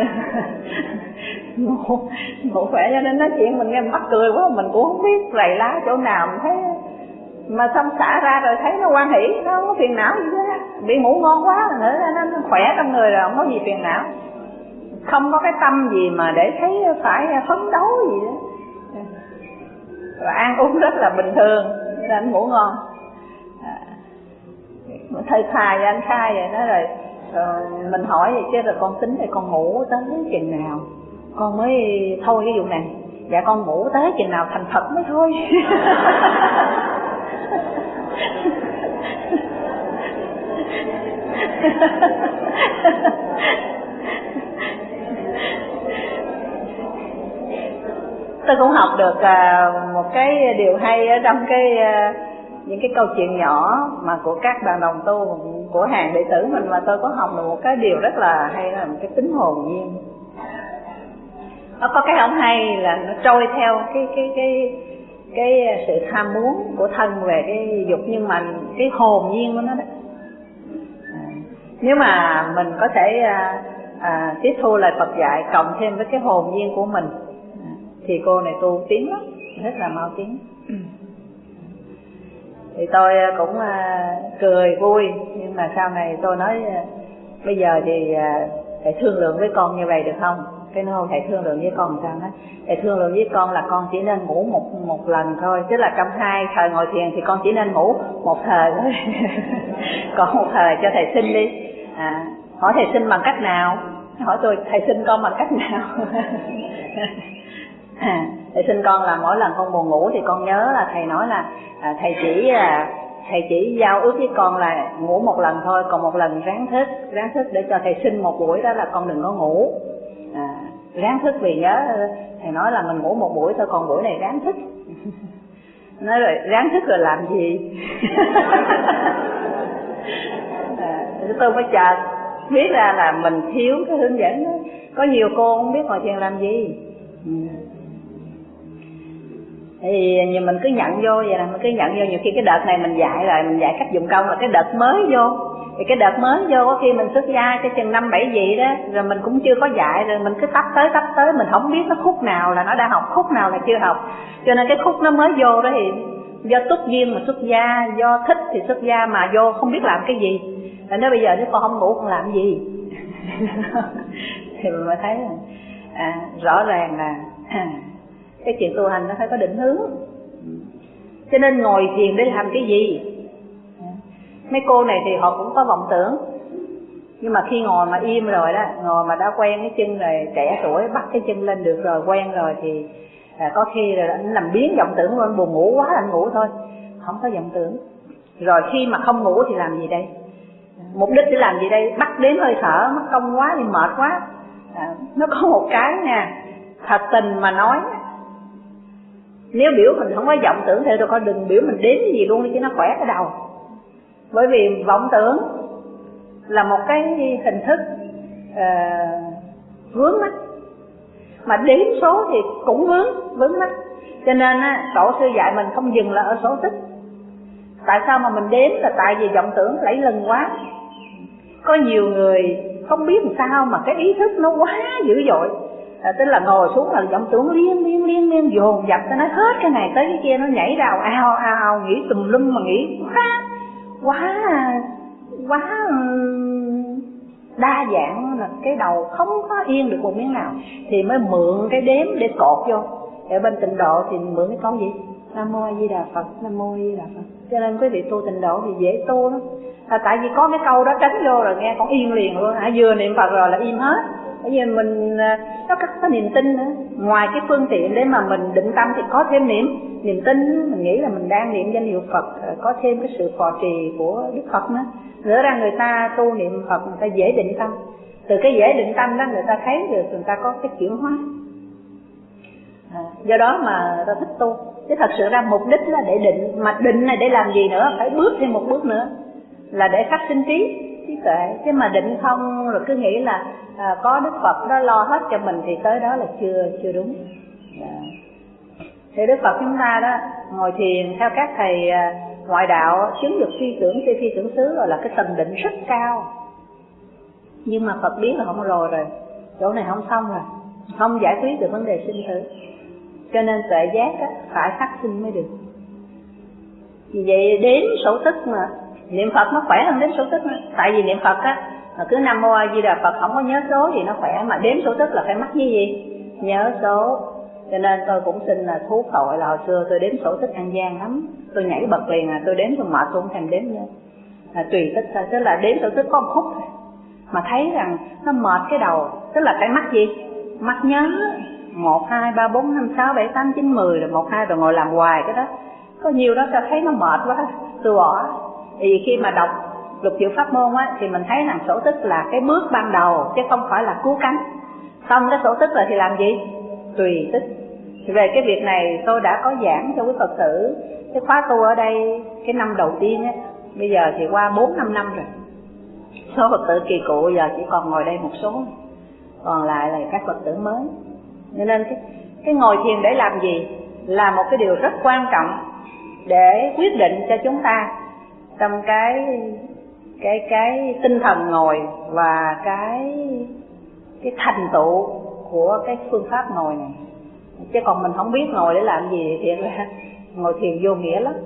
ngủ, ngủ khỏe cho nên nói chuyện mình nghe mắc cười quá, mình cũng không biết rầy lá chỗ nào, mình thấy mà xong xả ra rồi thấy nó hoan hỷ, nó không có phiền não gì hết. Bị ngủ ngon quá nữa nó, nó khỏe trong người rồi, không có gì phiền não, không có cái tâm gì mà để thấy phải phấn đấu gì đó, và ăn uống rất là bình thường nên anh ngủ ngon. À, thầy khai vậy anh khai vậy đó rồi, rồi mình hỏi vậy chứ rồi con tính thì con ngủ tới chừng nào con mới thôi cái vụ này? Dạ con ngủ tới chừng nào thành Phật mới thôi. Tôi cũng học được uh, một cái điều hay ở trong cái uh, những cái câu chuyện nhỏ mà của các bạn đồng tu, của hàng đệ tử mình, mà tôi có học được một cái điều rất là hay, là một cái tính hồn nhiên. Nó có cái ông hay là nó trôi theo cái cái cái cái sự tham muốn của thân về cái dục, nhưng mà cái hồn nhiên của nó đó. À, nếu mà mình có thể à, à, tiếp thu lời Phật dạy cộng thêm với cái hồn nhiên của mình, à, thì cô này tu tiến lắm, rất là mau tiến. Thì tôi cũng à, cười vui, nhưng mà sau này tôi nói à, bây giờ thì à, thầy thương lượng với con như vậy được không? Cái nó thầy thương lượng với con sao đó? Thầy thương lượng với con là con chỉ nên ngủ một một lần thôi, tức là trong hai thời ngồi thiền thì con chỉ nên ngủ một thời thôi. Còn một thời cho thầy sinh đi. À, hỏi thầy sinh bằng cách nào? Hỏi tôi thầy sinh con bằng cách nào? À, thầy sinh con là mỗi lần con buồn ngủ thì con nhớ là thầy nói là à, thầy chỉ à, thầy chỉ giao ước với con là ngủ một lần thôi, còn một lần ráng thức, ráng thức để cho thầy sinh một buổi đó là con đừng có ngủ. À, ráng thức vì nhớ thầy nói là mình ngủ một buổi thôi, còn buổi này ráng thức. Nói rồi ráng thức rồi làm gì? À, tôi mới chợt biết ra là mình thiếu cái hướng dẫn đó. Có nhiều cô không biết ngồi thiền làm gì. Ừ. Thì nhiều mình cứ nhận vô vậy là mình cứ nhận vô, nhiều khi cái đợt này mình dạy rồi, mình dạy cách dụng công, là cái đợt mới vô. Thì cái đợt mới vô có khi mình xuất gia cái chừng năm bảy vị đó, rồi mình cũng chưa có dạy, rồi mình cứ tấp tới tấp tới, mình không biết nó khúc nào là nó đã học, khúc nào là chưa học. Cho nên cái khúc nó mới vô đó thì do túc duyên mà xuất gia, do thích thì xuất gia, mà vô không biết làm cái gì. Rồi nói bây giờ nếu con không ngủ con làm gì? Thì mình mới thấy là à, rõ ràng là à, cái chuyện tu hành nó phải có định hướng. Cho nên ngồi thiền để làm cái gì? Mấy cô này thì họ cũng có vọng tưởng, nhưng mà khi ngồi mà im rồi đó, ngồi mà đã quen cái chân rồi, trẻ tuổi bắt cái chân lên được rồi, quen rồi thì à, có khi rồi anh làm biến vọng tưởng lên, buồn ngủ quá anh ngủ thôi, không có vọng tưởng. Rồi khi mà không ngủ thì làm gì đây? Mục đích để làm gì đây? Bắt đếm hơi thở, mất công quá thì mệt quá. À, nó có một cái nha, thật tình mà nói, nếu biểu mình không có vọng tưởng thì tôi coi đừng biểu mình đếm cái gì luôn đi cho nó khỏe cái đầu. Bởi vì vọng tưởng là một cái hình thức uh, vướng mắc, mà đếm số thì cũng vướng vướng mắc. Cho nên á, tổ sư dạy mình không dừng là ở số tích. Tại sao mà mình đếm? Là tại vì vọng tưởng lấy lần quá. Có nhiều người không biết làm sao mà cái ý thức nó quá dữ dội, à, tức là ngồi xuống là vọng tưởng liên liên liên liên dồn dập, ta nói hết cái này tới cái kia, nó nhảy rào ao ao ao, nghĩ tùm lum mà nghĩ quá quá quá đa dạng, là cái đầu không có yên được một miếng nào, thì mới mượn cái đếm để cột vô. Ở bên Tịnh Độ thì mượn cái câu gì? Nam Mô A Di Đà Phật, Nam Mô A Di Đà Phật. Cho nên quý vị tu Tịnh Độ thì dễ tu lắm. Là tại vì có cái câu đó tránh vô rồi nghe con yên liền luôn, hả? Vừa niệm Phật rồi là im hết. Bởi vì mình nó có niềm tin nữa. Ngoài cái phương tiện để mà mình định tâm thì có thêm niệm niềm tin. Mình nghĩ là mình đang niệm danh hiệu Phật, có thêm cái sự phò trì của Đức Phật nữa. Nữa ra người ta tu niệm Phật người ta dễ định tâm. Từ cái dễ định tâm đó người ta thấy được người ta có cái chuyển hóa. À, do đó mà người ta thích tu. Chứ thật sự ra mục đích là để định. Mà định này để làm gì nữa? Phải bước thêm một bước nữa, là để phát sinh trí trí tuệ. Chứ mà định không rồi cứ nghĩ là à, có Đức Phật đó lo hết cho mình thì tới đó là chưa chưa đúng. À. Thì Đức Phật chúng ta đó ngồi thiền theo các thầy à, ngoại đạo chứng được phi tưởng phi phi tưởng xứ rồi là cái tầng định rất cao. Nhưng mà Phật biết là không rồi rồi, chỗ này không xong rồi, không giải quyết được vấn đề sinh tử. Cho nên tuệ giác á, phải phát sinh mới được. Vì vậy đếm số tức mà niệm Phật nó khỏe hơn đếm số tức nữa. Tại vì niệm Phật á, cứ Nam Mô A Di Đà Phật không có nhớ số gì nó khỏe, mà đếm số tức là phải mắc như gì? Nhớ số. Cho nên tôi cũng xin là thú tội là hồi xưa tôi đếm số tức ăn gian lắm. Tôi nhảy bật liền, à, tôi đếm tôi mệt tôi không thèm đếm nữa. À, tùy tích thôi, tức là đếm số tức có một khúc thôi. Mà thấy rằng nó mệt cái đầu, tức là phải mắc gì? Mắc nhớ một, hai, ba, bốn, năm, sáu, bảy, tám, chín, mười rồi một, hai rồi ngồi làm hoài cái đó. Có nhiều đó ta thấy nó mệt quá, tôi bỏ. Thì khi mà đọc lục diệu pháp môn á, thì mình thấy rằng sổ tức là cái bước ban đầu chứ không phải là cứu cánh. Xong cái sổ tức rồi thì làm gì? Tùy tích. Thì về cái việc này tôi đã có giảng cho quý Phật tử cái khóa tu ở đây cái năm đầu tiên á, bây giờ thì qua bốn năm năm rồi. Số Phật tử kỳ cụ giờ chỉ còn ngồi đây một số, còn lại là các Phật tử mới. Cho nên cái, cái ngồi thiền để làm gì là một cái điều rất quan trọng để quyết định cho chúng ta trong cái cái cái tinh thần ngồi và cái cái thành tựu của cái phương pháp ngồi này. Chứ còn mình không biết ngồi để làm gì thì thiệt ra ngồi thiền vô nghĩa lắm.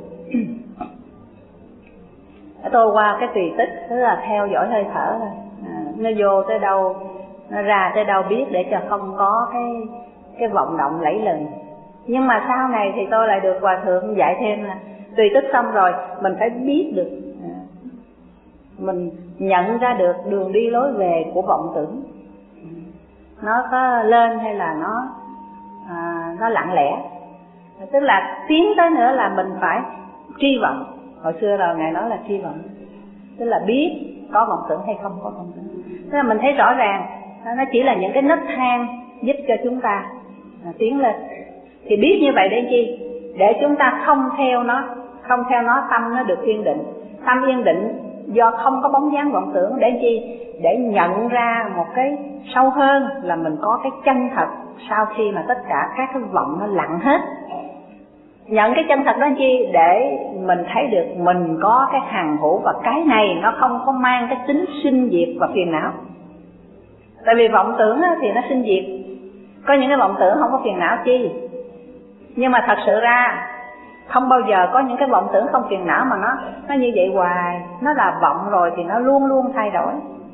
Tôi qua cái tùy tích, tức là theo dõi hơi thở thôi. À, nó vô tới đâu, nó ra tới đâu biết, để cho không có cái cái vọng động lẫy lừng. Nhưng mà sau này thì tôi lại được Hòa Thượng dạy thêm là tùy tích xong rồi mình phải biết được, à, mình nhận ra được đường đi lối về của vọng tưởng, nó có lên hay là nó à, nó lặng lẽ. Tức là tiến tới nữa là mình phải tri vọng. Hồi xưa là Ngài nói là tri vọng, tức là biết có vọng tưởng hay không có vọng tưởng. Tức là mình thấy rõ ràng nó chỉ là những cái nấc thang giúp cho chúng ta à, tiến lên. Thì biết như vậy để chi? Để chúng ta không theo nó, không theo nó, tâm nó được yên định. Tâm yên định do không có bóng dáng vọng tưởng để chi? Để nhận ra một cái sâu hơn là mình có cái chân thật sau khi mà tất cả các cái vọng nó lặng hết. Nhận cái chân thật đó chi? Để mình thấy được mình có cái hằng hữu, và cái này nó không có mang cái tính sinh diệt và phiền não. Tại vì vọng tưởng thì nó sinh diệt, có những cái vọng tưởng không có phiền não chi. Nhưng mà thật sự ra không bao giờ có những cái vọng tưởng không phiền não mà nó nó như vậy hoài. Nó là vọng rồi thì nó luôn luôn thay đổi,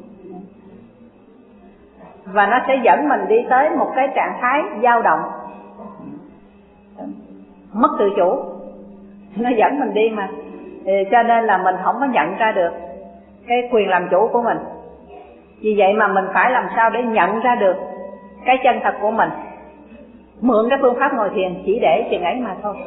và nó sẽ dẫn mình đi tới một cái trạng thái dao động, mất tự chủ. Nó dẫn mình đi mà, cho nên là mình không có nhận ra được cái quyền làm chủ của mình. Vì vậy mà mình phải làm sao để nhận ra được cái chân thật của mình. Mượn cái phương pháp ngồi thiền chỉ để chừng ấy mà thôi.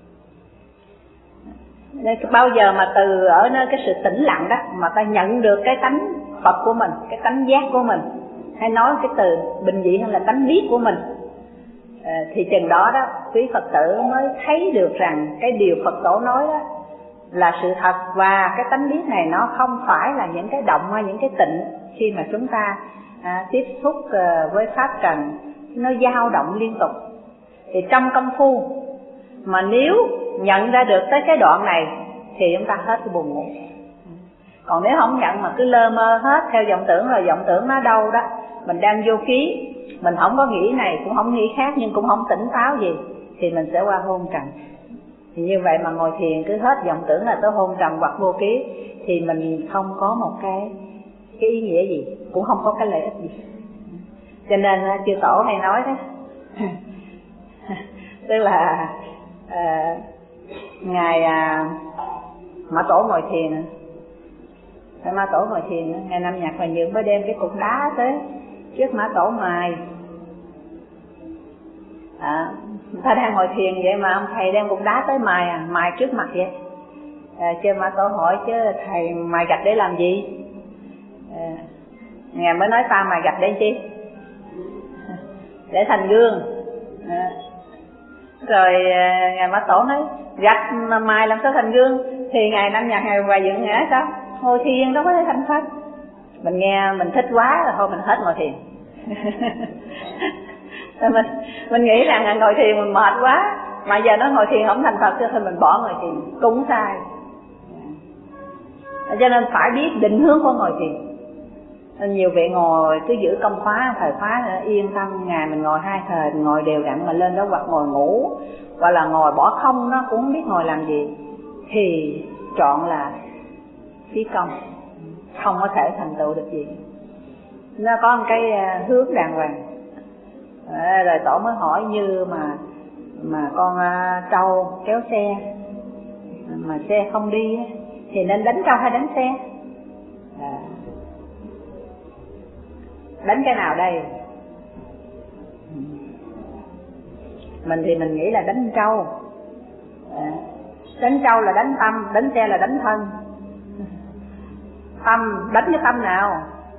Nên bao giờ mà từ ở nơi cái sự tĩnh lặng đó mà ta nhận được cái tánh Phật của mình, cái tánh giác của mình, hay nói cái từ bình dị hơn là tánh biết của mình, thì chừng đó đó quý Phật tử mới thấy được rằng cái điều Phật tổ nói đó là sự thật. Và cái tánh biết này nó không phải là những cái động hay những cái tịnh khi mà chúng ta à, tiếp xúc uh, với pháp trần, nó dao động liên tục. Thì trong công phu mà nếu nhận ra được tới cái đoạn này thì chúng ta hết cái buồn ngủ. Còn nếu không nhận mà cứ lơ mơ hết theo vọng tưởng, rồi vọng tưởng nó đâu đó mình đang vô ký, mình không có nghĩ này cũng không nghĩ khác, nhưng cũng không tỉnh táo gì, thì mình sẽ qua hôn trầm. Thì như vậy mà ngồi thiền cứ hết vọng tưởng là tới hôn trầm hoặc vô ký, thì mình không có một cái cái ý nghĩa gì, cũng không có cái lợi ích gì. Cho nên chư tổ hay nói đó tức là à, ngài à, Mã Tổ ngồi thiền, Ngài Mã Tổ ngồi thiền, ngày Nam Nhạc Hòa Nhượng mới đem cái cục đá tới trước Mã Tổ mài. À, người ta đang ngồi thiền vậy mà ông thầy đem cục đá tới mài à, mài trước mặt vậy. À, chứ Mã Tổ hỏi chứ thầy mài gạch để làm gì? À, ngài mới nói ta mài gạch để chi? Để thành gương. À, rồi ngài Mã Tổ nói gạch mà mài làm sao thành gương? Thì ngài Nam Nhạc ngài Hòa Dựng ngã sao? Ngồi thiền đâu có thể thành Phật. Mình nghe mình thích quá rồi thôi mình hết ngồi thiền. mình mình nghĩ rằng ngồi thiền mình mệt quá, mà giờ nó ngồi thiền không thành Phật cho thôi mình bỏ ngồi thiền, cũng sai. Cho nên phải biết định hướng của ngồi thiền. Nên nhiều vị ngồi cứ giữ công khóa, thời khóa nữa, yên tâm, ngày mình ngồi hai thời, ngồi đều đặn mà lên đó hoặc ngồi ngủ, hoặc là ngồi bỏ không, nó cũng không biết ngồi làm gì, thì chọn là phí công, không có thể thành tựu được gì. Nó có một cái hướng đàng hoàng. À, rồi Tổ mới hỏi như mà mà con uh, trâu kéo xe mà xe không đi thì nên đánh trâu hay đánh xe? À, đánh cái nào đây? Mình thì mình nghĩ là đánh trâu. À, đánh trâu là đánh tâm, đánh xe là đánh thân. Tâm, đánh cái tâm nào?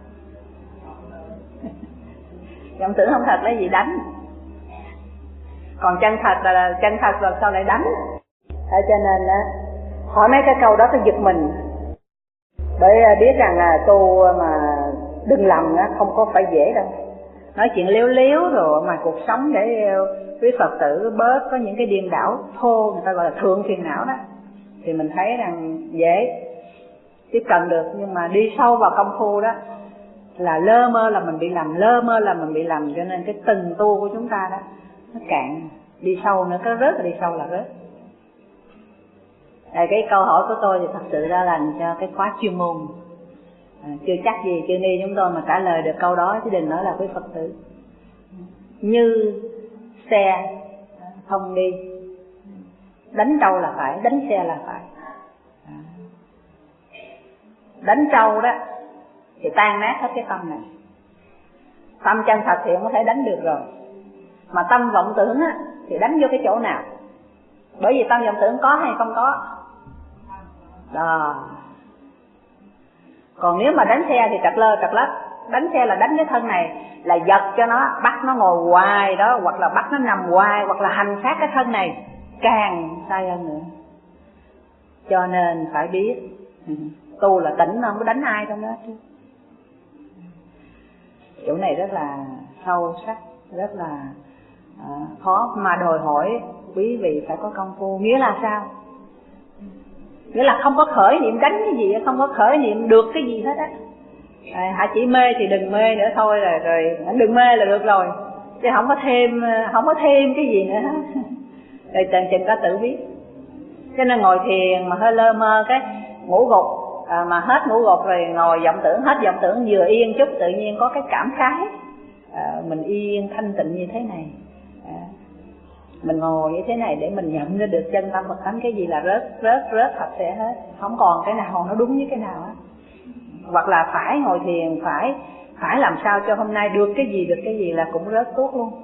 Vọng tưởng không thật là gì đánh. Còn chân thật là, là chân thật rồi sao lại đánh? Thế cho nên á, hỏi mấy cái câu đó tôi giật mình. Bởi biết rằng là tu mà đừng lầm á, không có phải dễ đâu. Nói chuyện liếu liếu rồi mà cuộc sống để quý Phật tử bớt có những cái điên đảo thô, người ta gọi là thượng phiền não đó, thì mình thấy rằng dễ tiếp cận được. Nhưng mà đi sâu vào công phu đó là lơ mơ là mình bị lầm, lơ mơ là mình bị lầm. Cho nên cái từng tu của chúng ta đó nó cạn, đi sâu nữa có rớt, đi sâu là rớt. À, cái câu hỏi của tôi thì thật sự ra là cho cái khóa chuyên môn, à, chưa chắc gì chưa ni chúng tôi mà trả lời được câu đó, chứ đừng nói là quý Phật tử. Như xe không đi, đánh trâu là phải, đánh xe là phải. À, đánh trâu đó thì tan nát hết cái tâm này. Tâm chân thật thì không có thể đánh được rồi. Mà tâm vọng tưởng á, thì đánh vô cái chỗ nào? Bởi vì tâm vọng tưởng có hay không có? Đó. Còn nếu mà đánh xe thì trật lơ trật lất. Đánh xe là đánh cái thân này, là giật cho nó, bắt nó ngồi hoài đó, hoặc là bắt nó nằm hoài, hoặc là hành sát cái thân này, càng sai hơn nữa. Cho nên phải biết tu là tỉnh, không có đánh ai trong đó chứ. Chỗ này rất là sâu sắc, rất là à, khó, mà đòi hỏi quý vị phải có công phu. Nghĩa là sao? Nghĩa là không có khởi niệm đánh cái gì, không có khởi niệm được cái gì hết á. À, hả chỉ mê thì đừng mê nữa thôi, rồi rồi đừng mê là được rồi, chứ không có thêm không có thêm cái gì nữa hết. Rồi tận chừng có tự biết. Cho nên ngồi thiền mà hơi lơ mơ cái ngủ gục, à, mà hết ngủ gục rồi ngồi vọng tưởng, hết vọng tưởng vừa yên chút tự nhiên có cái cảm khái, à, mình yên thanh tịnh như thế này, à, mình ngồi như thế này để mình nhận ra được chân tâm Phật tánh, cái gì là rớt rớt rớt sạch sẽ hết, không còn cái nào nó đúng với cái nào á. Hoặc là phải ngồi thiền, phải phải làm sao cho hôm nay được cái gì được cái gì là cũng rớt tốt luôn.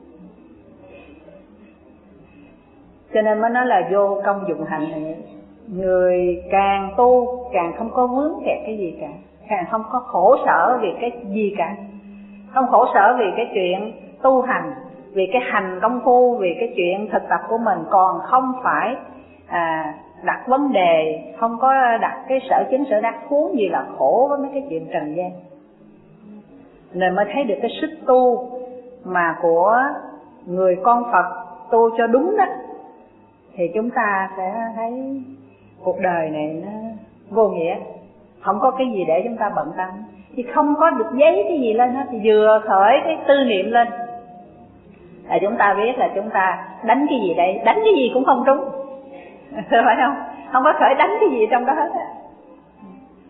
Cho nên mới nói là vô công dụng hạnh này, người càng tu càng không có vướng kẹt cái gì cả, càng không có khổ sở vì cái gì cả, không khổ sở vì cái chuyện tu hành, vì cái hành công phu, vì cái chuyện thực tập của mình, còn không phải à, đặt vấn đề, không có đặt cái sở chứng sở đắc, huống gì là khổ với mấy cái chuyện trần gian. Nên mới thấy được cái sức tu mà của người con Phật tu cho đúng đó, thì chúng ta sẽ thấy cuộc đời này nó vô nghĩa, không có cái gì để chúng ta bận tâm. Thì không có được giấy cái gì lên hết, thì vừa khởi cái tư niệm lên là chúng ta biết là chúng ta đánh cái gì đây, đánh cái gì cũng không trúng. Phải không? Không có khởi đánh cái gì trong đó hết á.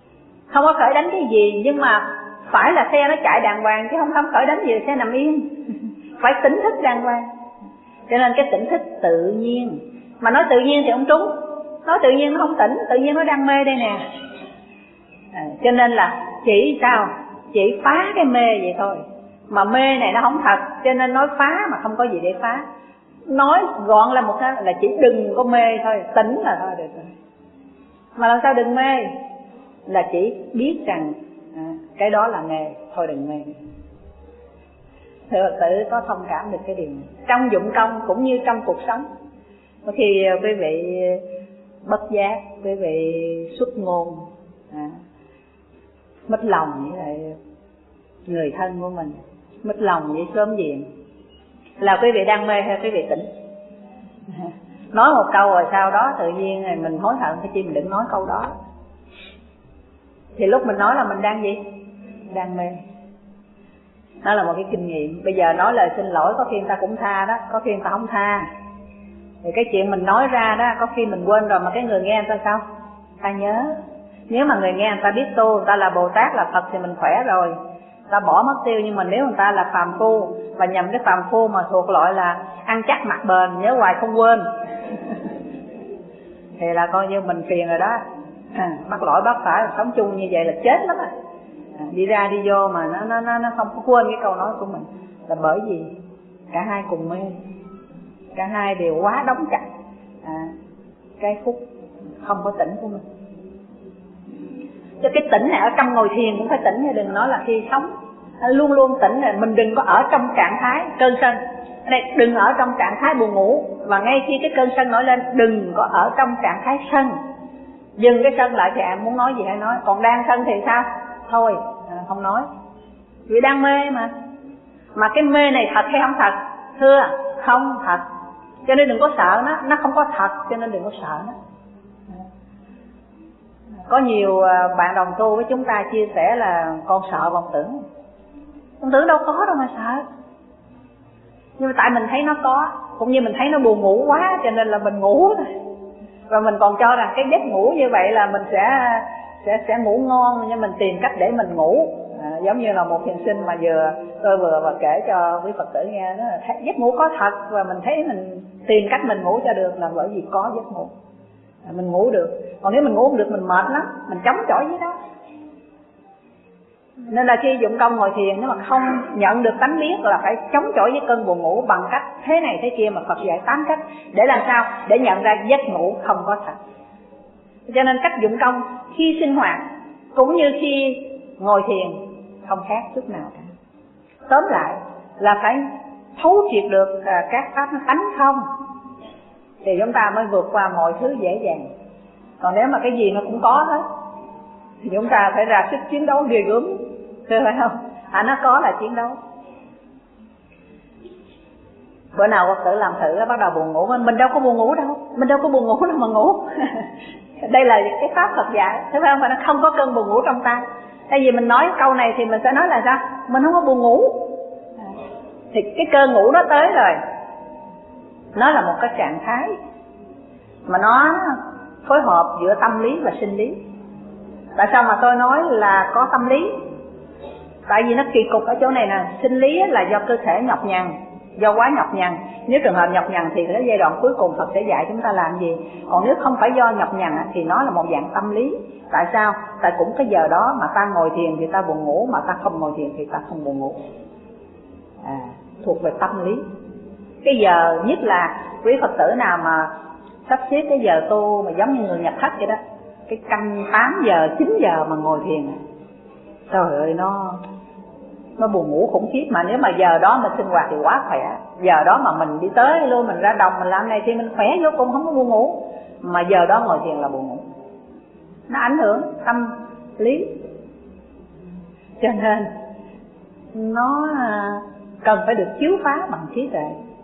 không có khởi đánh cái gì, nhưng mà phải là xe nó chạy đàng hoàng, chứ không không khởi đánh gì là xe nằm yên. Phải tỉnh thức đàng hoàng. Cho nên cái tỉnh thức tự nhiên, mà nói tự nhiên thì không trúng, nói tự nhiên nó không tỉnh, tự nhiên nó đang mê đây nè. À, cho nên là chỉ sao, chỉ phá cái mê vậy thôi. Mà mê này nó không thật, cho nên nói phá mà không có gì để phá. Nói gọn là một cái là chỉ đừng có mê thôi, tỉnh là thôi được rồi. Mà làm sao đừng mê? Là chỉ biết rằng à, cái đó là mê, thôi đừng mê. Thưa Phật tử có thông cảm được cái điều này. Trong dụng công cũng như trong cuộc sống, có khi quý vị bất giác, quý vị xuất ngôn à, mất lòng với lại người thân của mình, mất lòng với xóm giềng, là quý vị đang mê hay quý vị tỉnh. Nói một câu rồi sau đó tự nhiên này mình hối hận, cái chi mình đừng nói câu đó. Thì lúc mình nói là mình đang gì? Đang mê. Đó là một cái kinh nghiệm. Bây giờ nói lời xin lỗi có khi người ta cũng tha đó, có khi người ta không tha. Thì cái chuyện mình nói ra đó, có khi mình quên rồi mà cái người nghe người ta sao? Ta nhớ. Nếu mà người nghe người ta biết tu, người ta là Bồ Tát là Phật thì mình khỏe rồi, ta bỏ mất tiêu. Nhưng mà nếu người ta là phàm phu, và nhầm cái phàm phu mà thuộc loại là ăn chắc mặc bền, nhớ hoài không quên, thì là coi như mình phiền rồi đó. À, mắc lỗi bắt phải, sống chung như vậy là chết lắm à. À, đi ra đi vô mà nó nó nó nó không có quên cái câu nói của mình, là bởi vì cả hai cùng mê, cả hai đều quá đóng chặt à, cái phút không có tỉnh của mình. Cho cái tỉnh này ở trong ngồi thiền cũng phải tỉnh, nha, đừng nói là khi sống luôn luôn tỉnh. Là mình đừng có ở trong trạng thái cơn sân. Đây, đừng ở trong trạng thái buồn ngủ, và ngay khi cái cơn sân nổi lên đừng có ở trong trạng thái sân. Dừng cái sân lại thì em muốn nói gì hãy nói, còn đang sân thì sao? Thôi à, không nói, vì đang mê mà. Mà cái mê này thật hay không thật? Thưa, không thật. Cho nên đừng có sợ nó, nó không có thật cho nên đừng có sợ nó. Có nhiều bạn đồng tu với chúng ta chia sẻ là con sợ vọng tưởng. Vọng tưởng đâu có đâu mà sợ. Nhưng mà tại mình thấy nó có, cũng như mình thấy nó buồn ngủ quá cho nên là mình ngủ thôi. Và mình còn cho rằng cái giấc ngủ như vậy là mình sẽ sẽ sẽ ngủ ngon, nhưng mình tìm cách để mình ngủ. À, giống như là một thiền sinh mà vừa tôi vừa và kể cho quý Phật tử nghe đó, là giấc ngủ có thật, và mình thấy mình tìm cách mình ngủ cho được là bởi vì có giấc ngủ. À, mình ngủ được. Còn nếu mình ngủ không được mình mệt lắm, mình chống chọi với đó. Nên là khi dụng công ngồi thiền, nếu mà không nhận được tánh biết là phải chống chọi với cơn buồn ngủ bằng cách thế này thế kia, mà Phật dạy tám cách để làm sao? Để nhận ra giấc ngủ không có thật. Cho nên cách dụng công khi sinh hoạt cũng như khi ngồi thiền không khác chút nào cả. Tóm lại là phải thấu triệt được các pháp nó tánh không, thì chúng ta mới vượt qua mọi thứ dễ dàng. Còn nếu mà cái gì nó cũng có hết thì chúng ta phải ra sức chiến đấu ghê gớm, phải không? À, nó có là chiến đấu. Bữa nào Phật tử làm thử bắt đầu buồn ngủ, mình đâu có buồn ngủ đâu, mình đâu có buồn ngủ đâu mà ngủ. Đây là cái pháp Phật dạy, thế phải không? Mà nó không có cơn buồn ngủ trong ta. Tại vì mình nói câu này thì mình sẽ nói là sao? Mình không có buồn ngủ. Thì cái cơn ngủ nó tới rồi. Nó là một cái trạng thái mà nó phối hợp giữa tâm lý và sinh lý. Tại sao mà tôi nói là có tâm lý? Tại vì nó kỳ cục ở chỗ này nè. Sinh lý là do cơ thể nhọc nhằn, do quá nhọc nhằn. Nếu trường hợp nhọc nhằn thì cái giai đoạn cuối cùng Phật sẽ dạy chúng ta làm gì. Còn nếu không phải do nhọc nhằn thì nó là một dạng tâm lý. Tại sao? Tại cũng cái giờ đó mà ta ngồi thiền thì ta buồn ngủ, mà ta không ngồi thiền thì ta không buồn ngủ. À, thuộc về tâm lý. Cái giờ nhất là quý Phật tử nào mà sắp xếp cái giờ tu mà giống như người nhập thất vậy đó, cái canh tám giờ, chín giờ mà ngồi thiền, trời ơi nó nó buồn ngủ khủng khiếp. Mà nếu mà giờ đó mình sinh hoạt thì quá khỏe. Giờ đó mà mình đi tới luôn, mình ra đồng mình làm này thì mình khỏe vô cùng, không có buồn ngủ. Mà giờ đó ngồi thiền là buồn ngủ. Nó ảnh hưởng tâm lý. Cho nên nó cần phải được chiếu phá bằng trí tuệ.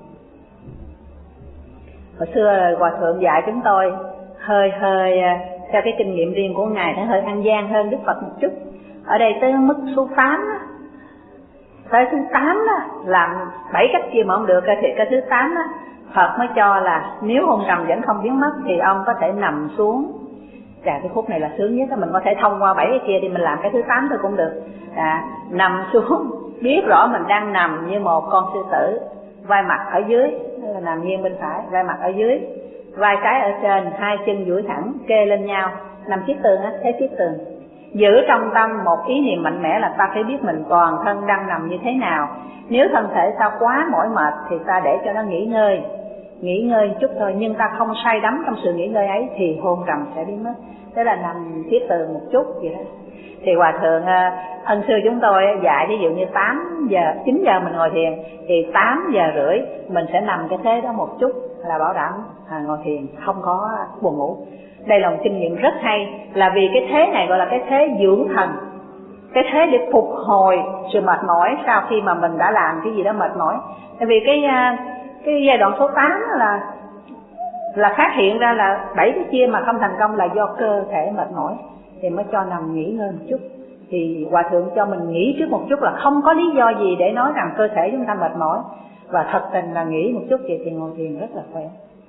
Hồi xưa Hòa Thượng dạy chúng tôi hơi hơi theo cái kinh nghiệm riêng của Ngài, nó hơi ăn gian hơn Đức Phật một chút. Ở đây tới mức số tám á, tới thứ tám á, làm bảy cách kia mà không được thì cái thứ tám á, Phật mới cho là nếu hôn trầm vẫn không biến mất thì ông có thể nằm xuống Chà, cái khúc này là sướng nhất, mình có thể thông qua bảy cái kia thì mình làm cái thứ tám thôi cũng được. À, nằm xuống biết rõ mình đang nằm như một con sư tử, vai mặt ở dưới, là nằm nghiêng bên phải, vai mặt ở dưới, vai trái ở trên, hai chân duỗi thẳng kê lên nhau, nằm chiếc tường á, thế chiếc tường. Giữ trong tâm một ý niệm mạnh mẽ là ta phải biết mình toàn thân đang nằm như thế nào. Nếu thân thể ta quá mỏi mệt thì ta để cho nó nghỉ ngơi, nghỉ ngơi chút thôi, nhưng ta không say đắm trong sự nghỉ ngơi ấy thì hôn trầm sẽ biến mất. Thế là nằm chiếc tường một chút vậy đó. Thì hòa thượng ân sư chúng tôi dạy ví dụ như tám giờ, chín giờ mình ngồi thiền thì tám giờ rưỡi mình sẽ nằm cái thế đó một chút là bảo đảm à, ngồi thiền không có buồn ngủ. Đây là một kinh nghiệm rất hay, là vì cái thế này gọi là cái thế dưỡng thần, cái thế để phục hồi sự mệt mỏi sau khi mà mình đã làm cái gì đó mệt mỏi. Tại vì cái cái giai đoạn số tám là là phát hiện ra là bảy cái chia mà không thành công là do cơ thể mệt mỏi, thì mới cho nằm nghỉ ngơi một chút. Thì hòa thượng cho mình nghỉ trước một chút là không có lý do gì để nói rằng cơ thể chúng ta mệt mỏi, và thật tình là nghỉ một chút vậy thì ngồi thiền rất là khỏe.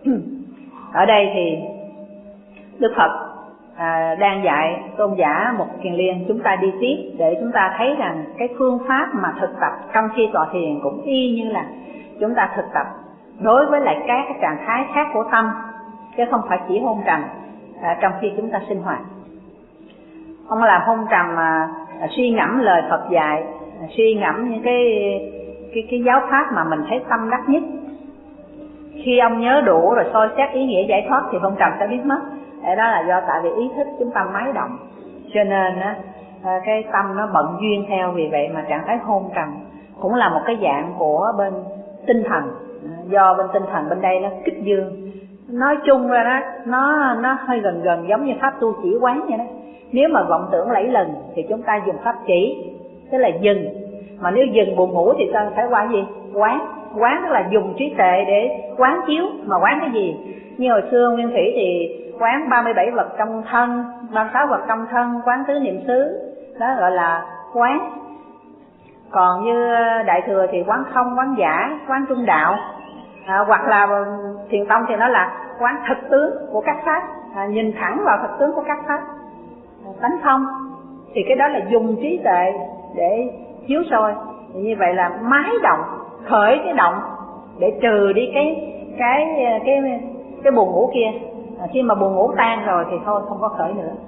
Ở đây thì Đức Phật à, đang dạy tôn giả Mục Kiền Liên chúng ta đi tiếp để chúng ta thấy rằng cái phương pháp mà thực tập trong khi tọa thiền cũng y như là chúng ta thực tập đối với lại các cái trạng thái khác của tâm, chứ không phải chỉ hôn trầm à, trong khi chúng ta sinh hoạt. Không làm hôn trầm mà à, suy ngẫm lời Phật dạy, à, suy ngẫm những cái cái cái giáo pháp mà mình thấy tâm đắc nhất. Khi ông nhớ đủ rồi soi xét ý nghĩa giải thoát thì hôn trầm sẽ biến mất. Đó là do tại vì ý thức chúng ta máy động, cho nên á, cái tâm nó bận duyên theo. Vì vậy mà trạng thái hôn trầm cũng là một cái dạng của bên tinh thần, do bên tinh thần bên đây nó kích dương. Nói chung ra đó, nó nó hơi gần gần giống như pháp tu chỉ quán vậy đó. Nếu mà vọng tưởng lẫy lần thì chúng ta dùng pháp chỉ, tức là dừng. Mà nếu dừng buồn ngủ thì ta phải qua gì? Quán. Quán tức là dùng trí tuệ để quán chiếu. Mà quán cái gì? Như hồi xưa Nguyên Thủy thì quán ba mươi bảy vật trong thân, ba mươi sáu vật trong thân, quán tứ niệm xứ, đó gọi là quán. Còn như Đại Thừa thì quán không, quán giả, quán trung đạo, à, hoặc là Thiền Tông thì nó là quán thực tướng của các pháp, à, nhìn thẳng vào thực tướng của các pháp, à, tánh không. Thì cái đó là dùng trí tuệ để chiếu soi. Thì như vậy là máy động, khởi cái động để trừ đi cái cái cái cái, cái buồn ngủ kia. À, khi mà buồn ngủ tan rồi thì thôi, không có khởi nữa.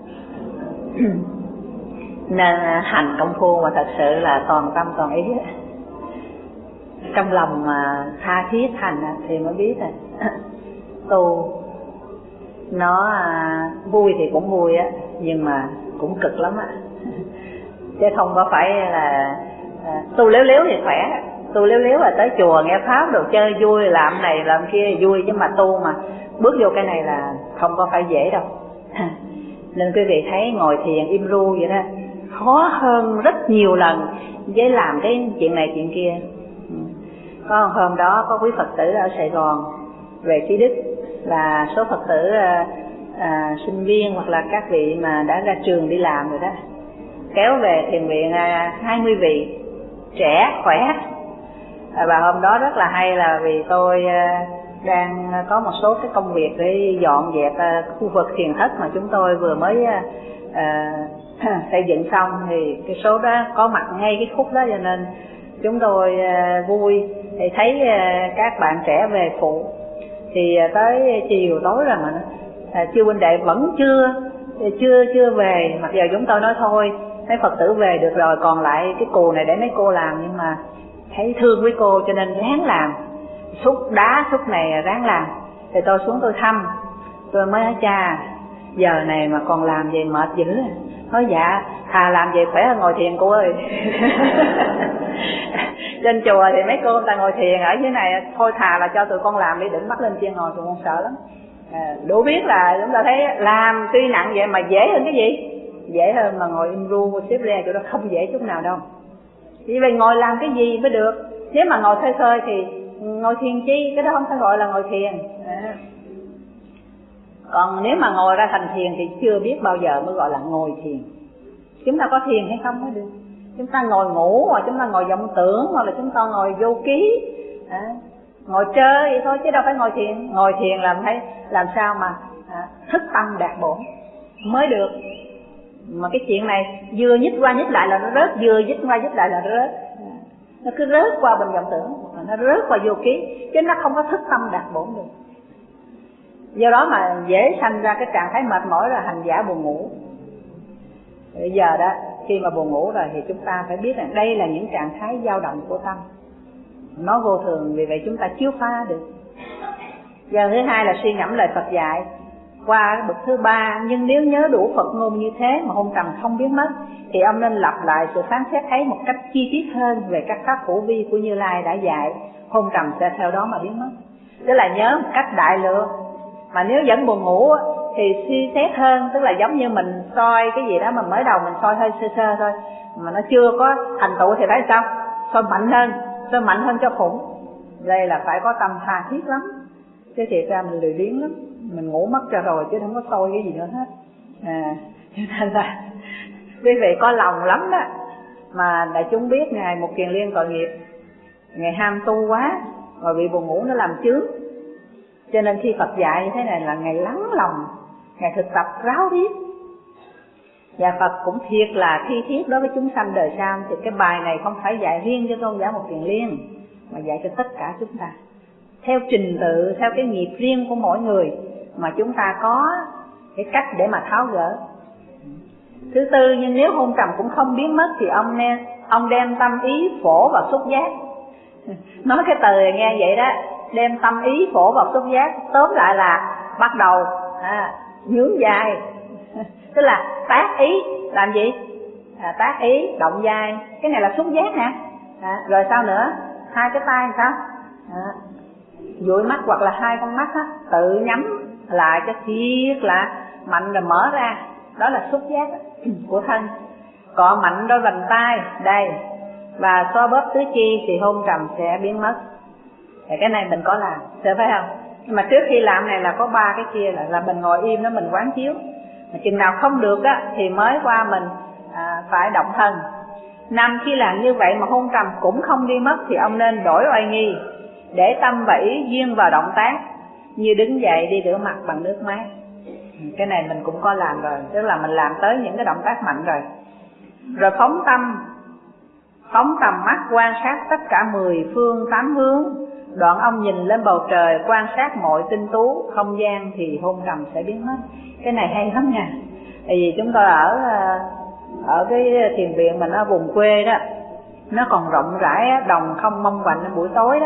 Nên hành công phu mà thật sự là toàn tâm toàn ý, trong lòng mà tha thiết hành thì mới biết là tu nó vui thì cũng vui á, nhưng mà cũng cực lắm á. Chứ không có phải là à, tu léo léo thì khỏe, tu léo léo là tới chùa nghe pháp đồ chơi vui, làm này làm kia vui, chứ mà tu mà bước vô cái này là không có phải dễ đâu. Nên quý vị thấy ngồi thiền im ru vậy đó, khó hơn rất nhiều lần với làm cái chuyện này chuyện kia. Có hôm đó có quý Phật tử ở Sài Gòn về Trí Đức, là số Phật tử à, à, sinh viên hoặc là các vị mà đã ra trường đi làm rồi đó, kéo về thiền viện à, hai mươi vị trẻ khỏe. À, và hôm đó rất là hay là vì tôi à, đang có một số cái công việc để dọn dẹp à, khu vực thiền thất mà chúng tôi vừa mới à, à, xây dựng xong, thì cái số đó có mặt ngay cái khúc đó, cho nên chúng tôi à, vui thì thấy à, các bạn trẻ về phụ. Thì à, tới chiều tối rồi mà à, chư huynh đệ vẫn chưa chưa chưa về, mặc dù chúng tôi nói thôi mấy Phật tử về được rồi, còn lại cái cù này để mấy cô làm, nhưng mà thấy thương với cô cho nên ráng làm, xúc đá xúc này ráng làm. Thì tôi xuống tôi thăm, tôi mới nói cha giờ này mà còn làm vậy mệt dữ. Nói dạ thà làm vậy khỏe hơn ngồi thiền cô ơi. Trên chùa thì mấy cô ta ngồi thiền, ở dưới này thôi thà là cho tụi con làm đi, đỉnh bắt lên kia ngồi tụi con sợ lắm. À, đủ biết là chúng ta thấy làm tuy nặng vậy mà dễ hơn cái gì? Dễ hơn mà ngồi im ru xếp ra chỗ đó không dễ chút nào đâu. Vì vậy ngồi làm cái gì mới được? Nếu mà ngồi khơi khơi thì ngồi thiền chi, cái đó không phải gọi là ngồi thiền. À. Còn nếu mà ngồi ra thành thiền thì chưa biết bao giờ mới gọi là ngồi thiền. Chúng ta có thiền hay không mới được. Chúng ta ngồi ngủ, hoặc chúng ta ngồi vọng tưởng, hoặc là chúng ta ngồi vô ký, à, ngồi chơi vậy thôi chứ đâu phải ngồi thiền. Ngồi thiền làm thấy làm sao mà à, thức tâm đạt bổn. mới được. Mà cái chuyện này vừa nhích qua nhích lại là nó rớt, vừa nhích qua nhích lại là nó rớt. Nó cứ rớt qua bên vọng tưởng, nó rớt qua vô ký, chứ nó không có thức tâm đạt bổn được. Do đó mà dễ sanh ra cái trạng thái mệt mỏi là hành giả buồn ngủ. Bây giờ đó, khi mà buồn ngủ rồi thì chúng ta phải biết rằng đây là những trạng thái dao động của tâm, nó vô thường, vì vậy chúng ta chiếu phá được. Giờ thứ hai là suy ngẫm lời Phật dạy. Qua bậc thứ ba, nhưng nếu nhớ đủ Phật ngôn như thế mà hôn trầm không biến mất, thì ông nên lặp lại sự phán xét ấy một cách chi tiết hơn về các pháp hữu vi của Như Lai đã dạy, hôn trầm sẽ theo đó mà biến mất. Tức là nhớ một cách đại lượng. Mà nếu vẫn buồn ngủ thì suy xét hơn, tức là giống như mình soi cái gì đó mà mới đầu mình soi hơi sơ sơ thôi, mà nó chưa có thành tựu thì phải sao? Soi mạnh hơn, soi mạnh hơn cho khủng. Đây là phải có tâm tha thiết lắm, chứ thiệt ra mình lười biếng lắm, mình ngủ mất cho rồi chứ không có soi cái gì nữa hết. À, cho nên là quý vị có lòng lắm đó. Mà đại chúng biết Ngài Một Kiền Liên tội nghiệp, Ngài ham tu quá, rồi bị buồn ngủ nó làm chướng. Cho nên khi Phật dạy như thế này là Ngài lắng lòng, Ngài thực tập ráo riết. Và Phật cũng thiệt là thi thiết đối với chúng sanh đời sau. Thì cái bài này không phải dạy riêng cho tôn giả Một Kiền Liên, mà dạy cho tất cả chúng ta, theo trình tự, theo cái nghiệp riêng của mỗi người mà chúng ta có cái cách để mà tháo gỡ. Thứ tư, nhưng nếu hôn trầm cũng không biến mất thì ông nên ông đem tâm ý phổ vào xúc giác. Nói cái từ này nghe vậy đó, đem tâm ý phổ vào xúc giác, tóm lại là bắt đầu à, nhướng vai. Tức là tác ý làm gì? À, tác ý động vai, cái này là xúc giác nè. À, rồi sao nữa? Hai cái tay làm sao? À, dụi mắt hoặc là hai con mắt á, tự nhắm lại cho thiệt là mạnh rồi mở ra, đó là xúc giác của thân. Cọ mạnh đôi vành tay đây và xoa bóp tứ chi thì hôn trầm sẽ biến mất. Thì cái này mình có làm, sẽ phải không? Nhưng mà trước khi làm này là có ba cái kia là, là mình ngồi im đó mình quán chiếu. Mà chừng nào không được á thì mới qua mình à, phải động thân. Năm, khi làm như vậy mà hôn trầm cũng không đi mất thì ông nên đổi oai nghi, để tâm và ý duyên vào động tác, như đứng dậy đi rửa mặt bằng nước mát. Cái này mình cũng có làm rồi, tức là mình làm tới những cái động tác mạnh rồi. Rồi phóng tâm, phóng tầm mắt quan sát tất cả mười phương tám hướng. Đoạn ông nhìn lên bầu trời quan sát mọi tinh tú không gian thì hôn trầm sẽ biến mất. Cái này hay lắm nha. Tại vì chúng tôi ở ở cái thiền viện mình ở vùng quê đó, nó còn rộng rãi, đồng không mong quạnh ở buổi tối đó.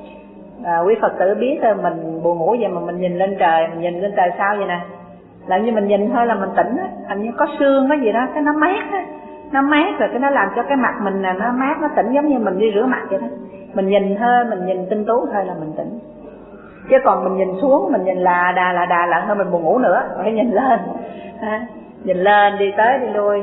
À, quý Phật tử biết mình buồn ngủ vậy mà mình nhìn lên trời, mình nhìn lên trời sao vậy nè, làm như mình nhìn thôi là mình tỉnh á, hình như có sương cái gì đó, cái nó mát á, nó mát rồi cái nó làm cho cái mặt mình là nó mát, nó tỉnh, giống như mình đi rửa mặt vậy đó. Mình nhìn thôi, mình nhìn tinh tú thôi là mình tỉnh. Chứ còn mình nhìn xuống, mình nhìn là đà là đà lận thôi mình buồn ngủ nữa, phải nhìn lên, à, nhìn lên đi tới đi lui.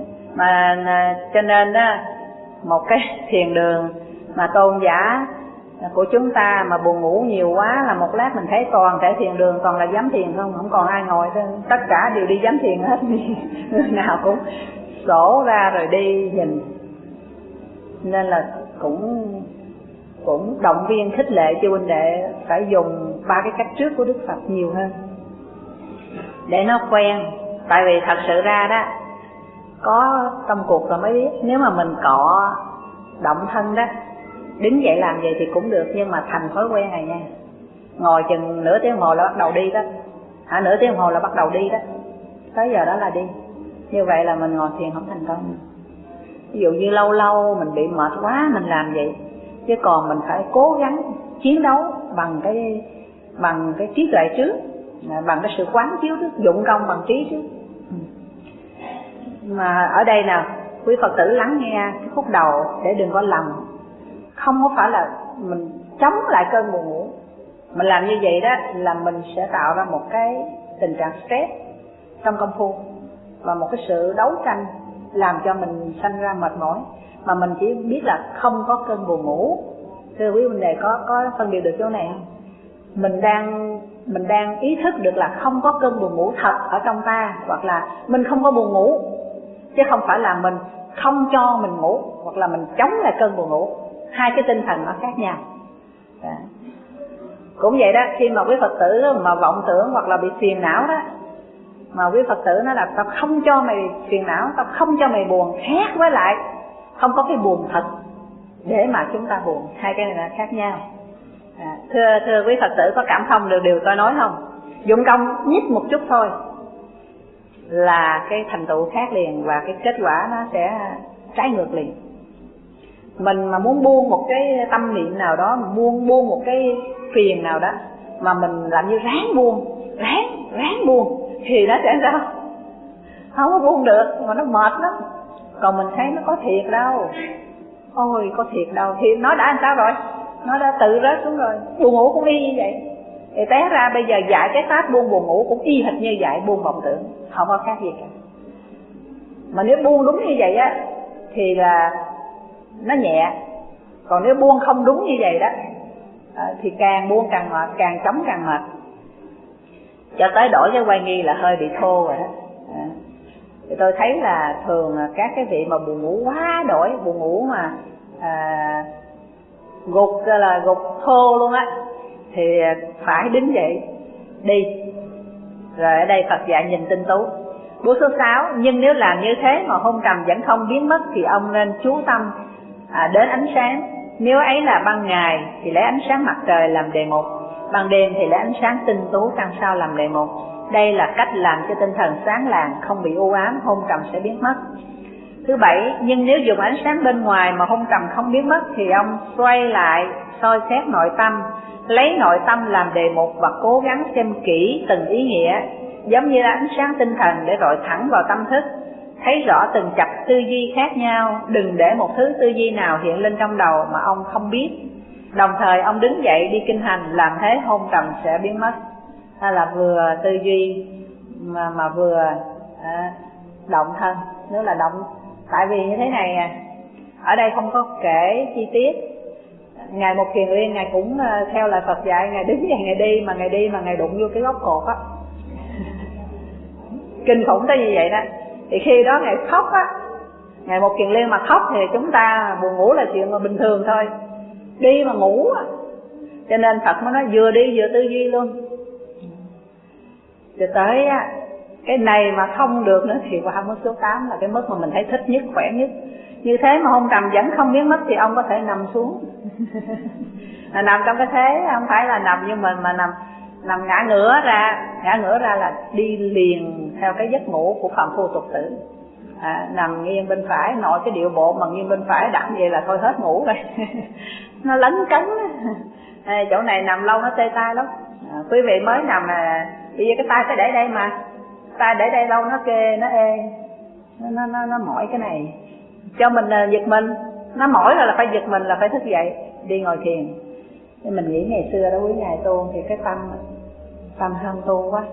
Mà cho nên đó, một cái thiền đường mà tôn giả của chúng ta mà buồn ngủ nhiều quá là một lát mình thấy toàn thể thiền đường toàn là giám thiền không, không còn ai ngồi thôi, tất cả đều đi giám thiền hết. Người nào cũng sổ ra rồi đi nhìn. Nên là cũng cũng động viên khích lệ cho huynh đệ phải dùng ba cái cách trước của Đức Phật nhiều hơn để nó quen. Tại vì thật sự ra đó, có trong cuộc rồi mới biết, nếu mà mình cọ động thân đó, đứng dậy làm vậy thì cũng được, nhưng mà thành thói quen này nha. Ngồi chừng nửa tiếng đồng hồ là bắt đầu đi đó, hả, nửa tiếng đồng hồ là bắt đầu đi đó, tới giờ đó là đi. Như vậy là mình ngồi thiền không thành công. Ví dụ như lâu lâu mình bị mệt quá mình làm vậy, chứ còn mình phải cố gắng chiến đấu bằng cái bằng cái trí tuệ trước, bằng cái sự quán chiếu trước, dụng công bằng trí trước. Mà ở đây nào, quý Phật tử lắng nghe cái khúc đầu để đừng có lầm. Không có phải là mình chống lại cơn buồn ngủ. Mình làm như vậy đó là mình sẽ tạo ra một cái tình trạng stress trong công phu, và một cái sự đấu tranh làm cho mình sanh ra mệt mỏi. Mà mình chỉ biết là không có cơn buồn ngủ. Thưa quý vấn đề, có có phân biệt được chỗ này không? Mình đang mình đang ý thức được là không có cơn buồn ngủ thật ở trong ta, hoặc là mình không có buồn ngủ, chứ không phải là mình không cho mình ngủ, hoặc là mình chống lại cơn buồn ngủ. Hai cái tinh thần nó khác nhau. Đó. Cũng vậy đó, khi mà quý Phật tử mà vọng tưởng hoặc là bị phiền não đó, Mà quý Phật tử nói là tao không cho mày phiền não, tao không cho mày buồn, khác với lại không có cái buồn thật để mà chúng ta buồn. Hai cái này là khác nhau. À, thưa thưa quý Phật tử có cảm thông được điều tôi nói không? Dụng công nhích một chút thôi là cái thành tựu khác liền, và cái kết quả nó sẽ trái ngược liền. Mình mà muốn buông một cái tâm niệm nào đó, buông buông một cái phiền nào đó, mà mình làm như ráng buông, ráng ráng buông thì nó sẽ sao? Không có buông được, mà nó mệt lắm. Còn mình thấy nó có thiệt đâu, ôi có thiệt đâu, thì nó đã làm sao rồi? Nó đã tự rớt xuống rồi. Buồn ngủ cũng y như vậy. Thì té ra bây giờ dạy cái pháp buông buồn ngủ cũng y hệt như dạy buông vọng tưởng, không có khác gì cả. Mà nếu buông đúng như vậy á thì là nó nhẹ, còn nếu buông không đúng như vậy đó thì càng buông càng mệt, càng chống càng mệt. Cho tới đổi cái quay nghi là hơi bị thô rồi đó. À, thì tôi thấy là thường các cái vị mà buồn ngủ quá đổi, buồn ngủ mà à, gục là gục thô luôn á, thì phải đứng dậy đi. Rồi ở đây Phật dạy nhìn tinh tú. Bước số sáu, nhưng nếu làm như thế mà hôn trầm vẫn không biến mất thì ông nên chú tâm à, đến ánh sáng. Nếu ấy là ban ngày thì lấy ánh sáng mặt trời làm đề mục, ban đêm thì lấy ánh sáng tinh tú trăng sao làm đề mục. Đây là cách làm cho tinh thần sáng lạng, không bị u ám, hôn trầm sẽ biến mất. Thứ bảy, nhưng nếu dùng ánh sáng bên ngoài mà hôn trầm không biến mất thì ông xoay lại soi xét nội tâm, lấy nội tâm làm đề mục và cố gắng xem kỹ từng ý nghĩa, giống như là ánh sáng tinh thần để rọi thẳng vào tâm thức, thấy rõ từng chập tư duy khác nhau. Đừng để một thứ tư duy nào hiện lên trong đầu mà ông không biết. Đồng thời ông đứng dậy đi kinh hành, làm thế hôn trầm sẽ biến mất. Hay là vừa tư duy mà, mà vừa à, động thân, nếu là động. Tại vì như thế này à, ở đây không có kể chi tiết. Ngài Một Kiền Liên Ngài cũng uh, theo lời Phật dạy, Ngài đứng dậy Ngài đi, mà Ngài đi mà Ngài đụng vô cái góc cột á. Kinh khủng tới như vậy đó. Thì khi đó Ngài khóc á, Ngài Một Kiền Liên mà khóc thì chúng ta buồn ngủ là chuyện mà bình thường thôi, đi mà ngủ á. Cho nên Phật mới nói vừa đi vừa tư duy luôn. Rồi tới á, cái này mà không được nữa thì qua mức số tám là cái mức mà mình thấy thích nhất, khỏe nhất. Như thế mà hôn trầm vẫn không biến mất thì ông có thể nằm xuống. Là nằm trong cái thế, không phải là nằm như mình mà nằm nằm ngã ngửa ra. Ngã ngửa ra là đi liền theo cái giấc ngủ của phàm phu tục tử. À, nằm nghiêng bên phải, nội cái điệu bộ mà nghiêng bên phải đặt vậy là thôi hết ngủ rồi. Nó lấn cấn. À, chỗ này nằm lâu nó tê tay lắm. À, quý vị mới nằm là bây giờ cái tay phải để đây mà, tay để đây lâu nó kê, nó ê, nó nó nó, nó mỏi cái này. Cho mình uh, giật mình, nó mỏi rồi là phải giật mình, là phải thức dậy đi ngồi thiền. Thì mình nghĩ ngày xưa đó quý ngài tu thì cái tâm tâm ham tu quá.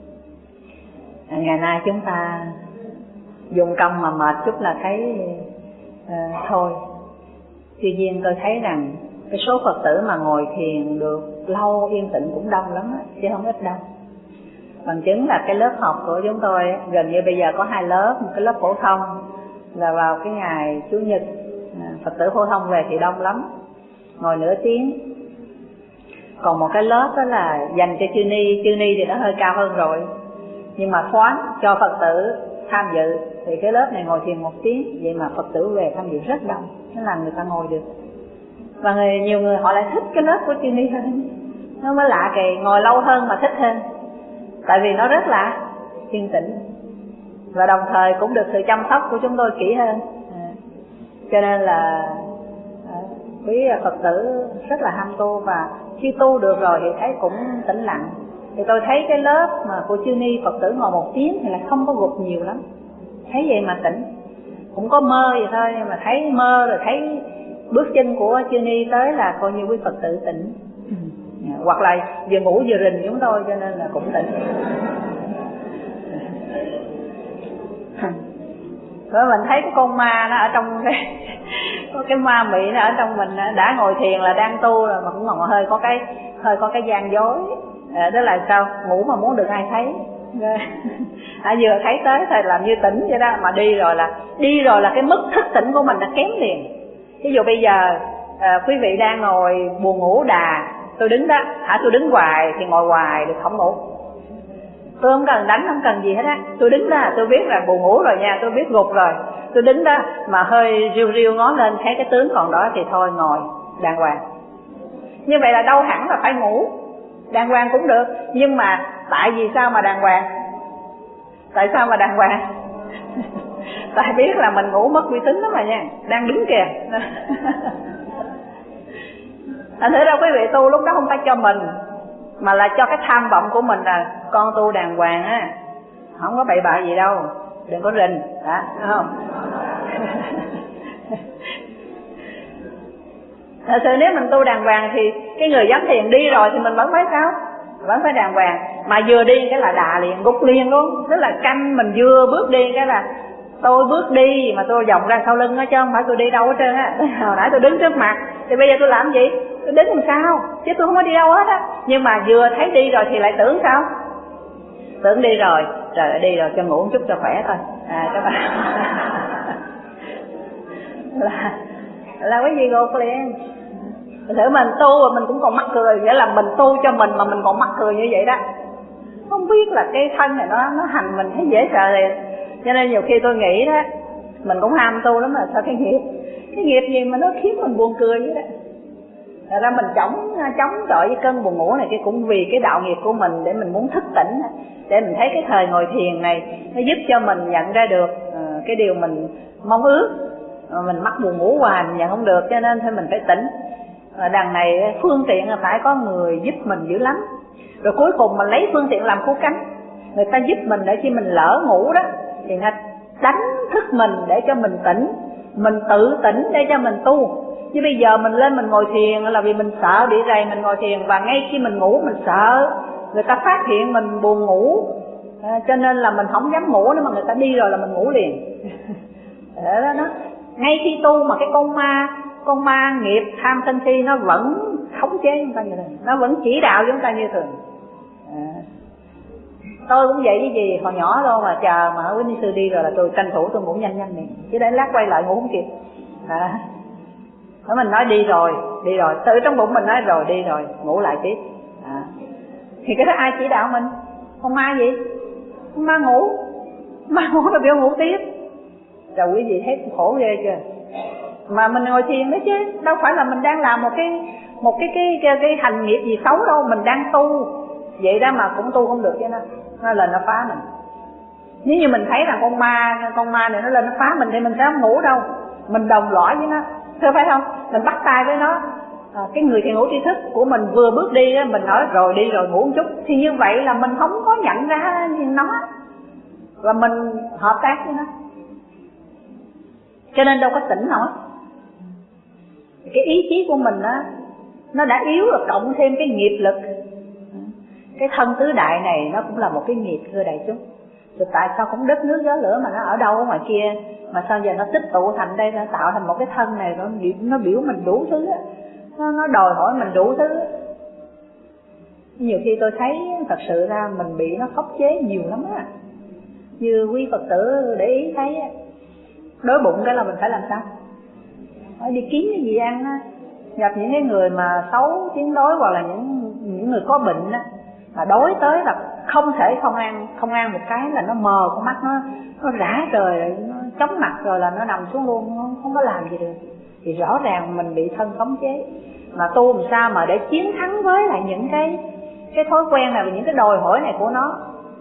À, ngày nay chúng ta dùng công mà mệt chút là thấy uh, thôi. Tuy nhiên tôi thấy rằng cái số Phật tử mà ngồi thiền được lâu yên tĩnh cũng đông lắm á, chứ không ít đâu. Bằng chứng là cái lớp học của chúng tôi gần như bây giờ có hai lớp, một cái lớp phổ thông là vào cái ngày Chủ nhật, Phật tử phổ thông về thì đông lắm, ngồi nửa tiếng. Còn một cái lớp đó là dành cho chư ni, chư ni thì nó hơi cao hơn rồi, nhưng mà thoáng cho Phật tử tham dự. Thì cái lớp này ngồi thiền một tiếng, vậy mà Phật tử về tham dự rất đông, nó làm người ta ngồi được. Và người, nhiều người họ lại thích cái lớp của chư ni hơn. Nó mới lạ kỳ, ngồi lâu hơn mà thích hơn. Tại vì nó rất là yên tĩnh, và đồng thời cũng được sự chăm sóc của chúng tôi kỹ hơn. À, cho nên là à, quý Phật tử rất là ham tu, và khi tu được rồi thì thấy cũng tĩnh lặng. Thì tôi thấy cái lớp mà của chư ni Phật tử ngồi một tiếng thì là không có gục nhiều lắm, thấy vậy mà tỉnh. Cũng có mơ vậy thôi, mà thấy mơ rồi thấy bước chân của chư ni tới là coi như quý Phật tử tỉnh. Hoặc là vừa ngủ vừa rình chúng tôi, cho nên là cũng tỉnh. Rồi mình thấy cái con ma nó ở trong cái có cái ma mị nó ở trong mình, đã ngồi thiền là đang tu rồi mà cũng còn hơi có cái hơi có cái gian dối. À, đó là sao? Ngủ mà muốn được ai thấy. À, vừa thấy tới thì làm như tỉnh vậy đó, mà đi rồi là đi rồi là cái mức thức tỉnh của mình nó kém liền. Ví dụ bây giờ à, quý vị đang ngồi buồn ngủ đà, tôi đứng đó, hả tôi đứng hoài thì ngồi hoài được không ngủ. Tôi không cần đánh, không cần gì hết á. Tôi đứng đó tôi biết là buồn ngủ rồi nha, tôi biết gục rồi. Tôi đứng đó mà hơi riu riu ngó lên thấy cái tướng còn đó thì thôi ngồi đàng hoàng. Như vậy là đâu hẳn là phải ngủ, đàng hoàng cũng được. Nhưng mà tại vì sao mà đàng hoàng? Tại sao mà đàng hoàng? Tại biết là mình ngủ mất uy tín lắm mà nha, đang đứng kìa. Thành thử đâu quý vị tu lúc đó không phải cho mình, mà là cho cái tham vọng của mình là con tu đàng hoàng á, không có bậy bạ gì đâu, đừng có rình, đó, đúng không? Thật sự nếu mình tu đàng hoàng thì cái người giám thiền đi rồi thì mình vẫn phải sao? Vẫn phải đàng hoàng. Mà vừa đi cái là đà liền, gục liền luôn. Tức là canh mình vừa bước đi cái là tôi bước đi mà tôi vòng ra sau lưng á, chứ không phải tôi đi đâu hết trơn á. Hồi nãy tôi đứng trước mặt thì bây giờ tôi làm gì? Tôi đứng làm sao? Chứ tôi không có đi đâu hết á. Nhưng mà vừa thấy đi rồi thì lại tưởng sao? Tưởng đi rồi, trời đi rồi cho ngủ một chút cho khỏe thôi. À các bạn. là là cái gì gục liền. Thử mình tu mà mình cũng còn mắc cười, nghĩa là mình tu cho mình mà mình còn mắc cười như vậy đó. Không biết là cái thân này nó nó hành mình thấy dễ sợ liền. Cho nên nhiều khi tôi nghĩ đó, mình cũng ham tu lắm mà sao cái nghiệp, cái nghiệp gì mà nó khiến mình buồn cười vậy đó. Thật ra mình chống chống chọi với cơn buồn ngủ này cái cũng vì cái đạo nghiệp của mình, để mình muốn thức tỉnh, để mình thấy cái thời ngồi thiền này nó giúp cho mình nhận ra được uh, cái điều mình mong ước. Uh, mình mắc buồn ngủ hoài mình nhận không được, cho nên thôi mình phải tỉnh. Ở đằng này phương tiện là phải có người giúp mình dữ lắm. Rồi cuối cùng mình lấy phương tiện làm cứu cánh, người ta giúp mình để khi mình lỡ ngủ đó thì người đánh thức mình để cho mình tỉnh, mình tự tỉnh để cho mình tu. Chứ bây giờ mình lên mình ngồi thiền là vì mình sợ bị rầy mình ngồi thiền, và ngay khi mình ngủ mình sợ người ta phát hiện mình buồn ngủ, à, cho nên là mình không dám ngủ nữa, mà người ta đi rồi là mình ngủ liền. Đó, đó, đó. Ngay khi tu mà cái con ma con ma nghiệp tham sân si nó vẫn khống chế chúng ta như thường, nó vẫn chỉ đạo chúng ta như thường. À. Tôi cũng vậy chứ gì, hồi nhỏ thôi mà chờ mà quý ni sư đi rồi là tôi tranh thủ tôi ngủ nhanh nhanh này, chứ để lát quay lại ngủ không kịp. À. Đó mình nói đi rồi, đi rồi, tự trong bụng mình nói rồi đi rồi, ngủ lại tiếp. À. Thì cái đó ai chỉ đạo mình? Con ma gì? Con ma ngủ, ma ngủ là biểu ngủ tiếp. Rồi quý vị thấy khổ ghê chưa? Mà mình ngồi thiền đó chứ, đâu phải là mình đang làm một cái một cái cái cái, cái hành nghiệp gì xấu đâu, mình đang tu. Vậy đó mà cũng tu không được chứ nó, nó lên nó phá mình. Nếu như mình thấy là con ma con ma này nó lên nó phá mình thì mình sẽ không ngủ đâu, mình đồng lõa với nó, thưa phải không? Mình bắt tay với nó. À, cái người thiền ngủ tri thức của mình vừa bước đi đó, mình nói rồi đi rồi ngủ một chút, thì như vậy là mình không có nhận ra nó, và mình hợp tác với nó, cho nên đâu có tỉnh nổi. Cái ý chí của mình á, nó đã yếu rồi, cộng thêm cái nghiệp lực. Cái thân tứ đại này nó cũng là một cái nghiệp thưa đại chúng. Rồi tại sao cũng đất nước gió lửa mà nó ở đâu ở ngoài kia, mà sao giờ nó tích tụ thành đây, nó tạo thành một cái thân này, nó biểu, nó biểu mình đủ thứ á, nó, nó đòi hỏi mình đủ thứ. Nhiều khi tôi thấy thật sự ra mình bị nó khống chế nhiều lắm á. Như quý Phật tử để ý thấy á, đói bụng cái là mình phải làm sao? Phải đi kiếm cái gì ăn á. Gặp những cái người mà xấu tiếng đói, hoặc là những những người có bệnh á, mà đói tới là không thể không ăn, không ăn một cái là nó mờ con mắt, nó nó rã rời, nó chóng mặt rồi là nó nằm xuống luôn, nó không có làm gì được. Thì rõ ràng mình bị thân khống chế. Mà tu làm sao mà để chiến thắng với lại những cái cái thói quen này và những cái đòi hỏi này của nó.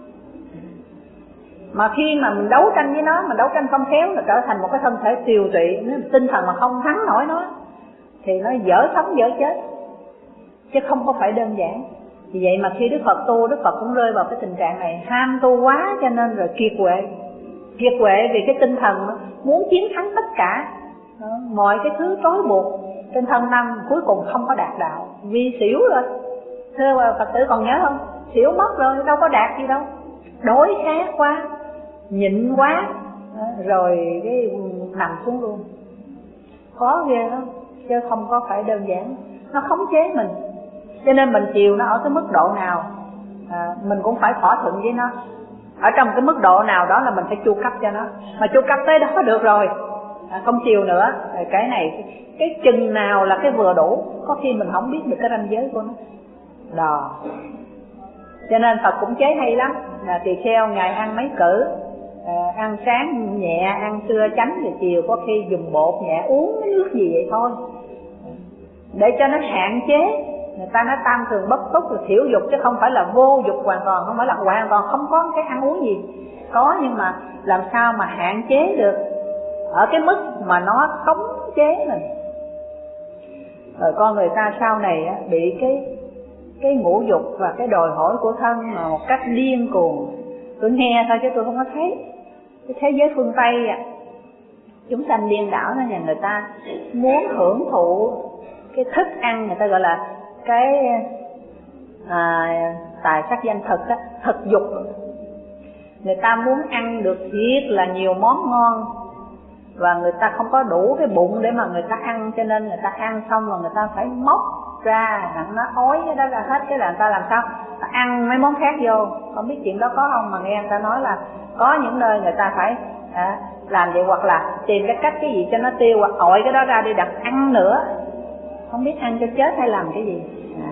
Mà khi mà mình đấu tranh với nó, mình đấu tranh không khéo là trở thành một cái thân thể tiều tụy, tinh thần mà không thắng nổi nó thì nó dở sống dở chết, chứ không có phải đơn giản. Vì vậy mà khi Đức Phật tu, Đức Phật cũng rơi vào cái tình trạng này, ham tu quá cho nên rồi kiệt quệ. Kiệt quệ vì cái tinh thần muốn chiến thắng tất cả, mọi cái thứ trói buộc trên thân năm, cuối cùng không có đạt đạo, vì xỉu rồi. Thưa Phật tử còn nhớ không? Xỉu mất rồi, đâu có đạt gì đâu. Đối khát quá, nhịn quá, rồi cái nằm xuống luôn. Khó ghê lắm, chứ không có phải đơn giản. Nó khống chế mình, cho nên mình chiều nó ở cái mức độ nào, à, mình cũng phải thỏa thuận với nó. Ở trong cái mức độ nào đó là mình phải chu cấp cho nó, mà chu cấp tới đó được rồi, à, không chiều nữa. Cái này, cái chừng nào là cái vừa đủ, có khi mình không biết được cái ranh giới của nó. Đò Cho nên Phật cũng chế hay lắm, là tỳ kheo ngày ăn mấy cử, à, ăn sáng nhẹ, ăn trưa chánh, rồi chiều có khi dùng bột nhẹ, uống cái nước gì vậy thôi, để cho nó hạn chế. Người ta nói tam thường bất túc là thiểu dục, chứ không phải là vô dục hoàn toàn, không phải là hoàn toàn không có cái ăn uống gì. Có, nhưng mà làm sao mà hạn chế được ở cái mức mà nó khống chế mình. Rồi con người ta sau này á, bị cái cái ngũ dục và cái đòi hỏi của thân mà một cách điên cuồng. Tôi nghe thôi chứ tôi không có thấy. Cái thế giới phương Tây à, chúng sanh điên đảo, nó nhà người ta muốn hưởng thụ cái thức ăn, người ta gọi là cái à, tài sắc danh thực á, thực dục. Người ta muốn ăn được thiệt là nhiều món ngon, và người ta không có đủ cái bụng để mà người ta ăn, cho nên người ta ăn xong rồi người ta phải móc ra, nó ói cái đó ra hết, cái là người ta làm sao ta ăn mấy món khác vô. Không biết chuyện đó có không, mà nghe người ta nói là có những nơi người ta phải à, làm vậy, hoặc là tìm cái cách cái gì cho nó tiêu, hoặc ọi cái đó ra đi đặt ăn nữa. Không biết ăn cho chết hay làm cái gì. À.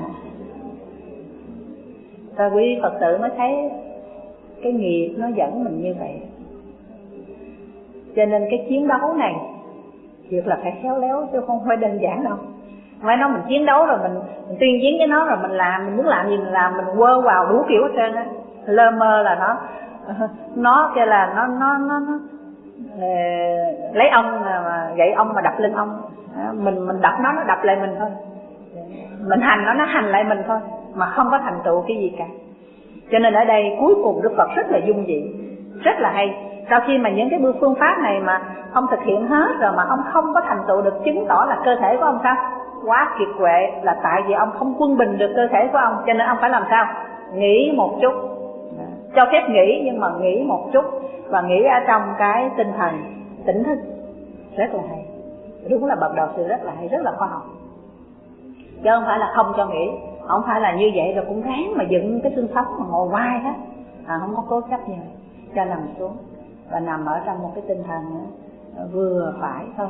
Rồi quý Phật tử mới thấy cái nghiệp nó dẫn mình như vậy. Cho nên cái chiến đấu này việc là phải khéo léo, chứ không phải đơn giản đâu. Phải nói mình chiến đấu rồi mình, mình tuyên chiến với nó, rồi mình làm, mình muốn làm gì mình làm, mình quơ vào đủ kiểu hết trơn á. Lơ mơ là nó nó kêu là nó nó nó, nó uh, lấy ông mà gậy ông mà đập lên ông. Mình mình đập nó, nó đập lại mình thôi. Mình hành nó, nó hành lại mình thôi, mà không có thành tựu cái gì cả. Cho nên ở đây cuối cùng Đức Phật rất là dung dị, rất là hay. Sau khi mà những cái bước phương pháp này mà ông thực hiện hết rồi mà ông không có thành tựu được, chứng tỏ là cơ thể của ông sao? Quá kiệt quệ, là tại vì ông không quân bình được cơ thể của ông. Cho nên ông phải làm sao? Nghỉ một chút, cho phép nghỉ, nhưng mà nghỉ một chút, và nghỉ ở trong cái tinh thần tỉnh thức. Rất là hay. Đúng là bậc đạo sư rất là hay, rất là khoa học. Chứ không phải là không cho nghỉ. Không phải là như vậy rồi cũng ráng mà dựng cái xương sống mà ngồi hoài hết. À, không có cố chấp nhiều, cho nằm xuống và nằm ở trong một cái tinh thần vừa phải thôi.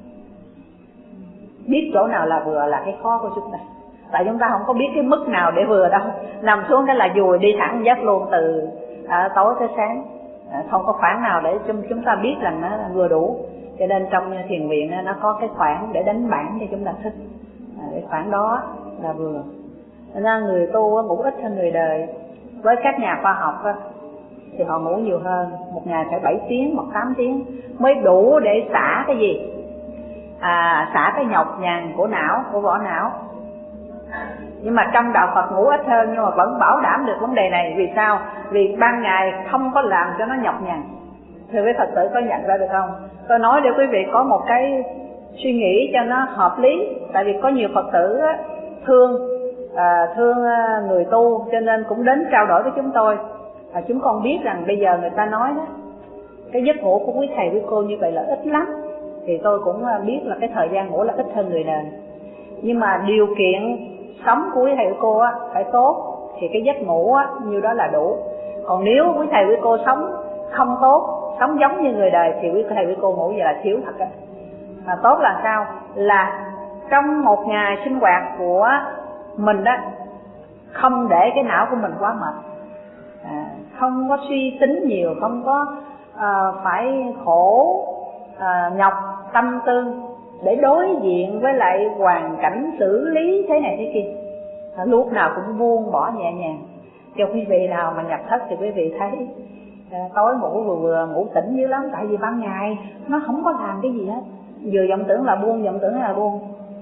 Biết chỗ nào là vừa là cái khó của chúng ta. Tại chúng ta không có biết cái mức nào để vừa đâu. Nằm xuống cái là dùi đi thẳng giấc luôn, từ à, tối tới sáng. À, không có khoảng nào để chúng ta biết rằng nó vừa đủ. Cho nên trong thiền viện nó có cái khoảng để đánh bảng cho chúng ta thức. À, cái khoảng đó là vừa. Nên người tu ngủ ít hơn người đời. Với các nhà khoa học thì họ ngủ nhiều hơn, một ngày phải bảy tiếng hoặc tám tiếng mới đủ để xả cái gì? À, xả cái nhọc nhằn của não, của vỏ não. Nhưng mà trong đạo Phật ngủ ít hơn nhưng mà vẫn bảo đảm được vấn đề này. Vì sao? Vì ban ngày không có làm cho nó nhọc nhằn. Thưa quý Phật tử có nhận ra được không? Tôi nói để quý vị có một cái suy nghĩ cho nó hợp lý. Tại vì có nhiều Phật tử thương à, thương người tu, cho nên cũng đến trao đổi với chúng tôi. À, chúng con biết rằng bây giờ người ta nói đó, cái giấc ngủ của quý thầy quý cô như vậy là ít lắm. Thì tôi cũng biết là cái thời gian ngủ là ít hơn người đời. Nhưng mà điều kiện sống của quý thầy quý cô á, phải tốt thì cái giấc ngủ á, như đó là đủ. Còn nếu quý thầy quý cô sống không tốt, sống giống như người đời, thì quý thầy quý cô ngủ vậy là thiếu thật á. Mà tốt là sao? Là trong một ngày sinh hoạt của mình đó, không để cái não của mình quá mệt. À, không có suy tính nhiều, không có à, phải khổ à, nhọc tâm tư để đối diện với lại hoàn cảnh xử lý thế này thế kia. À, lúc nào cũng buông bỏ nhẹ nhàng. Cho quý vị nào mà nhập thất thì quý vị thấy à, tối ngủ vừa vừa, ngủ tỉnh dữ lắm. Tại vì ban ngày nó không có làm cái gì hết, vừa vọng tưởng là buông, vọng tưởng là buông.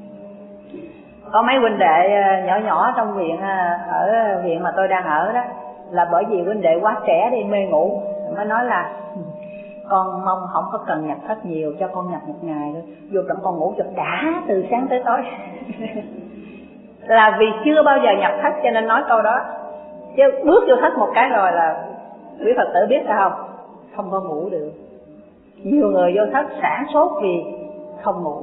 Có mấy huynh đệ nhỏ nhỏ trong viện, ở viện mà tôi đang ở đó, là bởi vì huynh đệ quá trẻ đi mê ngủ, mới nói là con mong không có cần nhập thất nhiều, cho con nhập một ngày thôi, vô trong con ngủ cho đã từ sáng tới tối. Là vì chưa bao giờ nhập thất cho nên nói câu đó. Chứ bước vô thất một cái rồi là quý Phật tử biết sao không? Không có ngủ được. Nhiều người vô thất sản sốt vì không ngủ,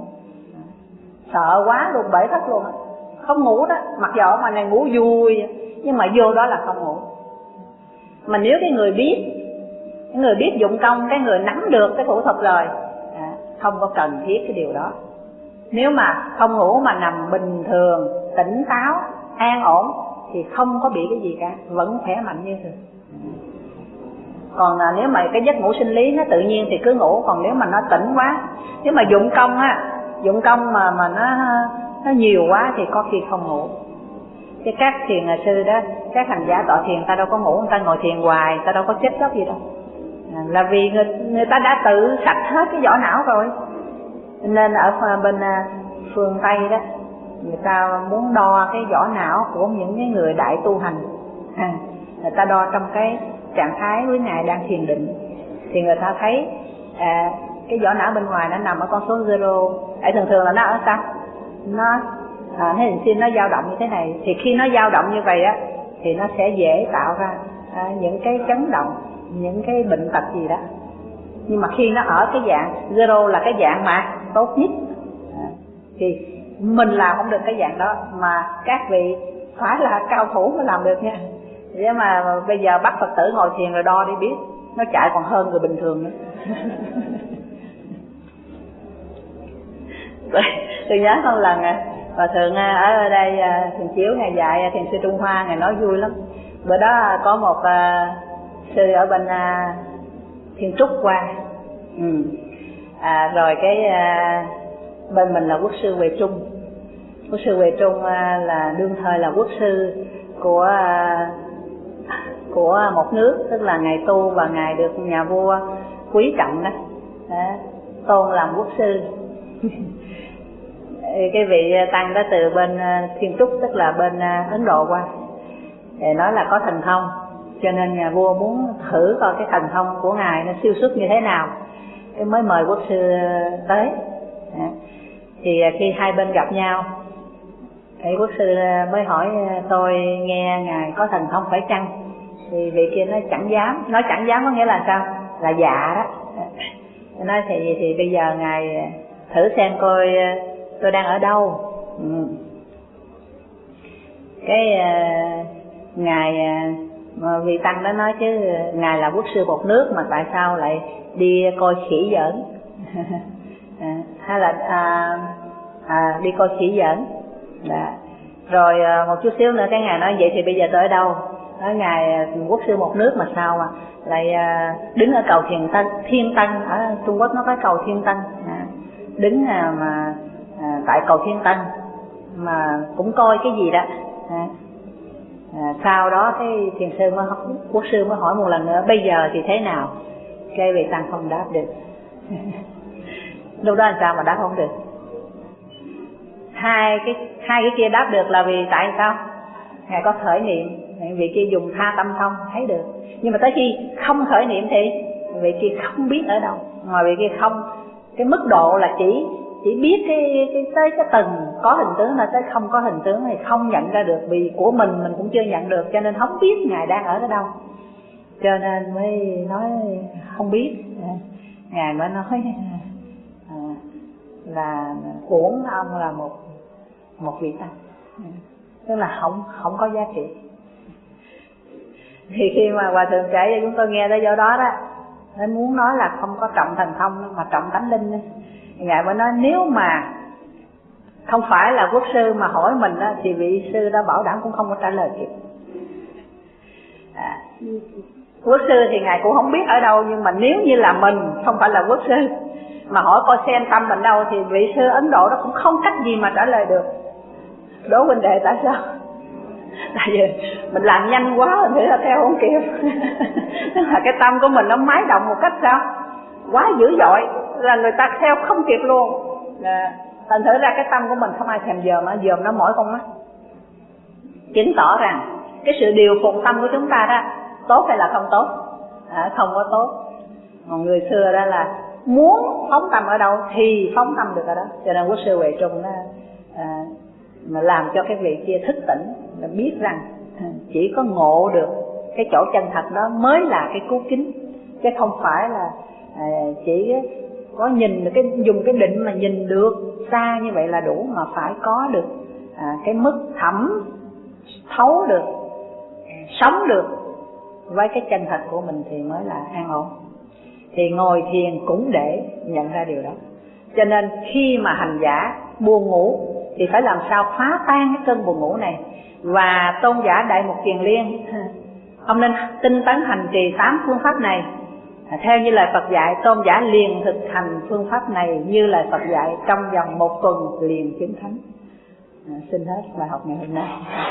sợ quá luôn, bể thất luôn, không ngủ đó. Mặc dầu mà này ngủ vui, nhưng mà vô đó là không ngủ. Mà nếu cái người biết, cái người biết dụng công, cái người nắm được cái thủ thuật rồi, à, không có cần thiết cái điều đó. Nếu mà không ngủ mà nằm bình thường, tỉnh táo, an ổn, thì không có bị cái gì cả, vẫn khỏe mạnh như thường. Còn à, nếu mà cái giấc ngủ sinh lý nó tự nhiên thì cứ ngủ, còn nếu mà nó tỉnh quá, nếu mà dụng công á, dụng công mà mà nó nó nhiều quá thì có khi không ngủ. Cái các thiền sư đó, các hành giả tọa thiền ta đâu có ngủ, người ta ngồi thiền hoài, ta đâu có chết chóc gì đâu. À, là vì người, người ta đã tự sạch hết cái vỏ não rồi. Nên ở bên phương Tây đó, người ta muốn đo cái vỏ não của những cái người đại tu hành, à, người ta đo trong cái trạng thái với ngài đang thiền định, thì người ta thấy à, cái vỏ não bên ngoài nó nằm ở con số zero. À, thường thường là nó ở sao? Nó à, nó hình xin nó dao động như thế này, thì khi nó dao động như vậy á thì nó sẽ dễ tạo ra à, những cái chấn động, những cái bệnh tật gì đó. Nhưng mà khi nó ở cái dạng zero là cái dạng mà tốt nhất, à, thì mình làm không được cái dạng đó, mà các vị phải là cao thủ mới làm được nha. Vậy mà bây giờ bắt Phật tử ngồi thiền rồi đo đi biết, nó chạy còn hơn người bình thường nữa. Tôi nhớ có một lần Hòa thượng ở đây thiền chiếu ngày dạy thiền sư Trung Hoa, ngày nói vui lắm. Bữa đó có một uh, sư ở bên uh, Thiên Trúc qua, ừ. à, rồi cái uh, bên mình là quốc sư Huệ Trung. Quốc sư Huệ Trung uh, là đương thời là quốc sư của uh, của một nước, tức là ngài tu và ngài được nhà vua quý trọng đó, đó tôn làm quốc sư. Cái vị tăng đó từ bên Thiên Trúc, tức là bên Ấn Độ qua, để nói là có thần thông, cho nên nhà vua muốn thử coi cái thần thông của ngài nó siêu xuất như thế nào, cái mới mời quốc sư tới. Thì khi hai bên gặp nhau, thì quốc sư mới hỏi tôi nghe ngài có thần thông phải chăng? Thì vị kia nói chẳng dám. Nói chẳng dám có nghĩa là sao? Là dạ đó. Nói thì thì bây giờ ngài thử xem coi tôi đang ở đâu. Ừ. Cái uh, ngài uh, vị tăng đó nói chứ ngài là quốc sư một nước mà tại sao lại đi coi khỉ giỡn? à, hay là à, à, đi coi khỉ giỡn. Đã. Rồi uh, một chút xíu nữa cái ngài nói vậy thì bây giờ tôi ở đâu? Ở ngài quốc sư một nước mà sao mà lại uh, đứng ở cầu Thiền Tân, Thiên Tân, ở Trung Quốc nó có cầu Thiên Tân, à, đứng uh, mà À, tại cầu Thiên Tân mà cũng coi cái gì đó. À, à, sau đó cái thiền sư mới quốc sư mới hỏi một lần nữa bây giờ thì thế nào? Cái vị tăng không đáp được. Lúc đó làm sao mà đáp không được? Hai cái hai cái kia đáp được là vì tại sao? Ngài có khởi niệm, vị kia dùng tha tâm thông thấy được. Nhưng mà tới khi không khởi niệm thì vị kia không biết ở đâu. Ngoài vị kia không, cái mức độ là chỉ chỉ biết cái, cái tới cái từng có hình tướng là tới không có hình tướng thì không nhận ra được, vì của mình mình cũng chưa nhận được, cho nên không biết ngài đang ở đâu, cho nên mới nói không biết. Ngài mới nói à, là uổng ông là một một vị tăng, tức là không không có giá trị. Thì khi mà hòa thượng kể cho chúng tôi nghe tới do đó đó, nên muốn nói là không có trọng thần thông mà trọng tánh linh. Ngài mới nói nếu mà không phải là quốc sư mà hỏi mình đó, thì vị sư đó bảo đảm cũng không có trả lời kịp. À, quốc sư thì ngài cũng không biết ở đâu, nhưng mà nếu như là mình không phải là quốc sư mà hỏi coi xem tâm mình đâu, thì vị sư Ấn Độ đó cũng không cách gì mà trả lời được. Đố huynh đệ tại sao? Tại vì mình làm nhanh quá thì là theo không kịp. Tức là cái tâm của mình nó máy động một cách sao quá dữ dội, là người ta theo không kịp luôn. À, thành thử ra cái tâm của mình không ai thèm dòm, nó dòm nó mỏi con mắt, chứng tỏ rằng cái sự điều phục tâm của chúng ta đó tốt hay là không tốt? À, không có tốt. Còn người xưa đó là muốn phóng tâm ở đâu thì phóng tâm được ở đó. Cho nên quốc sư Huệ Trung đó, à, mà làm cho cái vị kia thức tỉnh, là biết rằng chỉ có ngộ được cái chỗ chân thật đó mới là cái cứu kính, chứ không phải là à, chỉ có nhìn được cái dùng cái định mà nhìn được xa như vậy là đủ, mà phải có được à, cái mức thẩm thấu được, sống được với cái chân thật của mình thì mới là an ổn. Thì ngồi thiền cũng để nhận ra điều đó. Cho nên khi mà hành giả buồn ngủ thì phải làm sao phá tan cái cơn buồn ngủ này, và tôn giả Đại Mục Kiền Liên, ông nên tinh tấn hành trì tám phương pháp này. Theo như lời Phật dạy, tôn giả liền thực hành phương pháp này như lời Phật dạy trong vòng một tuần liền chứng thánh. À, xin hết bài học ngày hôm nay.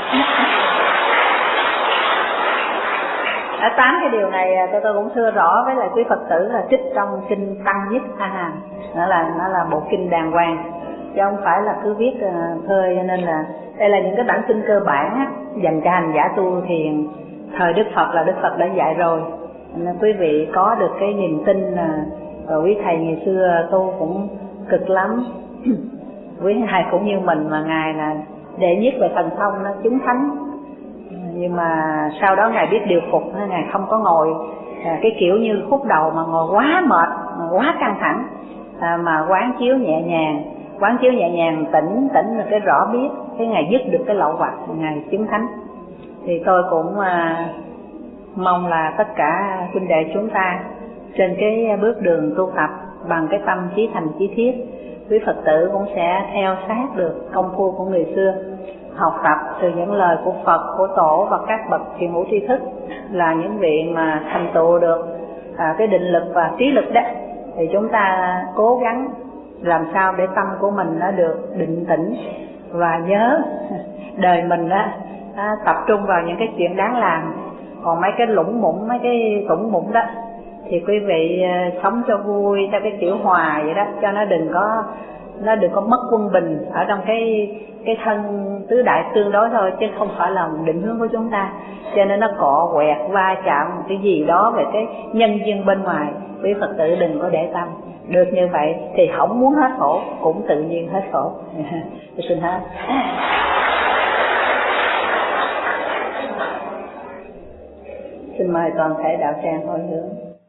Ở tám cái điều này tôi tôi cũng thưa rõ với lại quý Phật tử là trích trong kinh Tăng Nhất A Hàm, nó là nó là bộ kinh đàng hoàng, chứ không phải là cứ viết uh, thơ. Cho nên là đây là những cái bản kinh cơ bản á, dành cho hành giả tu thiền thời Đức Phật là Đức Phật đã dạy rồi. Nên quý vị có được cái niềm tin là rồi quý thầy ngày xưa tu cũng cực lắm. Quý thầy cũng như mình mà ngài là đệ nhất về thần thông, nó chứng thánh. Nhưng mà sau đó ngài biết điều phục, ngài không có ngồi à, cái kiểu như khúc đầu mà ngồi quá mệt, quá căng thẳng, à, mà quán chiếu nhẹ nhàng, quán chiếu nhẹ nhàng, tỉnh tỉnh là cái rõ biết, cái ngài dứt được cái lậu hoặc, ngài chứng thánh. Thì tôi cũng à, mong là tất cả huynh đệ chúng ta trên cái bước đường tu tập bằng cái tâm chí thành chí thiết, quý Phật tử cũng sẽ theo sát được công phu của người xưa, học tập từ những lời của Phật, của Tổ và các bậc thiền hữu tri thức, là những vị mà thành tựu được à, cái định lực và trí lực đó. Thì chúng ta cố gắng làm sao để tâm của mình nó được định tĩnh và nhớ đời mình đó, à, tập trung vào những cái chuyện đáng làm. Còn mấy cái lũng mũng, mấy cái tủng mũng đó thì quý vị uh, sống cho vui theo cái kiểu hòa vậy đó, cho nó đừng có nó đừng có mất quân bình ở trong cái cái thân tứ đại tương đối thôi, chứ không phải là định hướng của chúng ta. Cho nên nó cọ quẹt va chạm một cái gì đó về cái nhân duyên bên ngoài, quý Phật tử đừng có để tâm. Được như vậy thì không muốn hết khổ cũng tự nhiên hết khổ. Tôi xin hết. Xin mời toàn thể đạo tràng hồi hướng.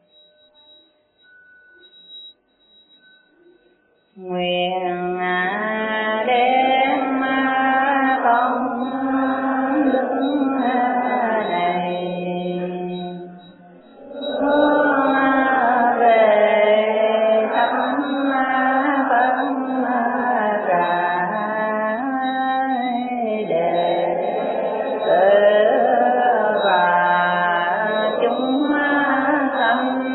Nguyện đem công đức này hướng về thăm Phật trại đệ tử và chúng sanh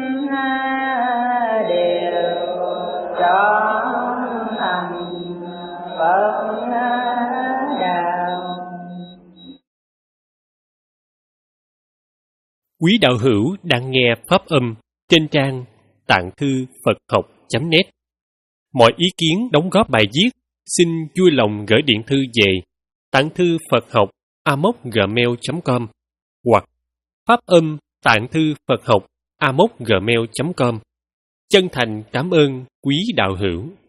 đều cho thành Phật đạo. Quý đạo hữu đang nghe pháp âm trên trang tạng thư Phật học chấm net. Mọi ý kiến đóng góp bài viết xin vui lòng gửi điện thư về tạng thư Phật học a m o c gmail chấm com hoặc pháp âm tạng thư Phật học a m o c gmail chấm com. Chân thành cảm ơn quý đạo hữu.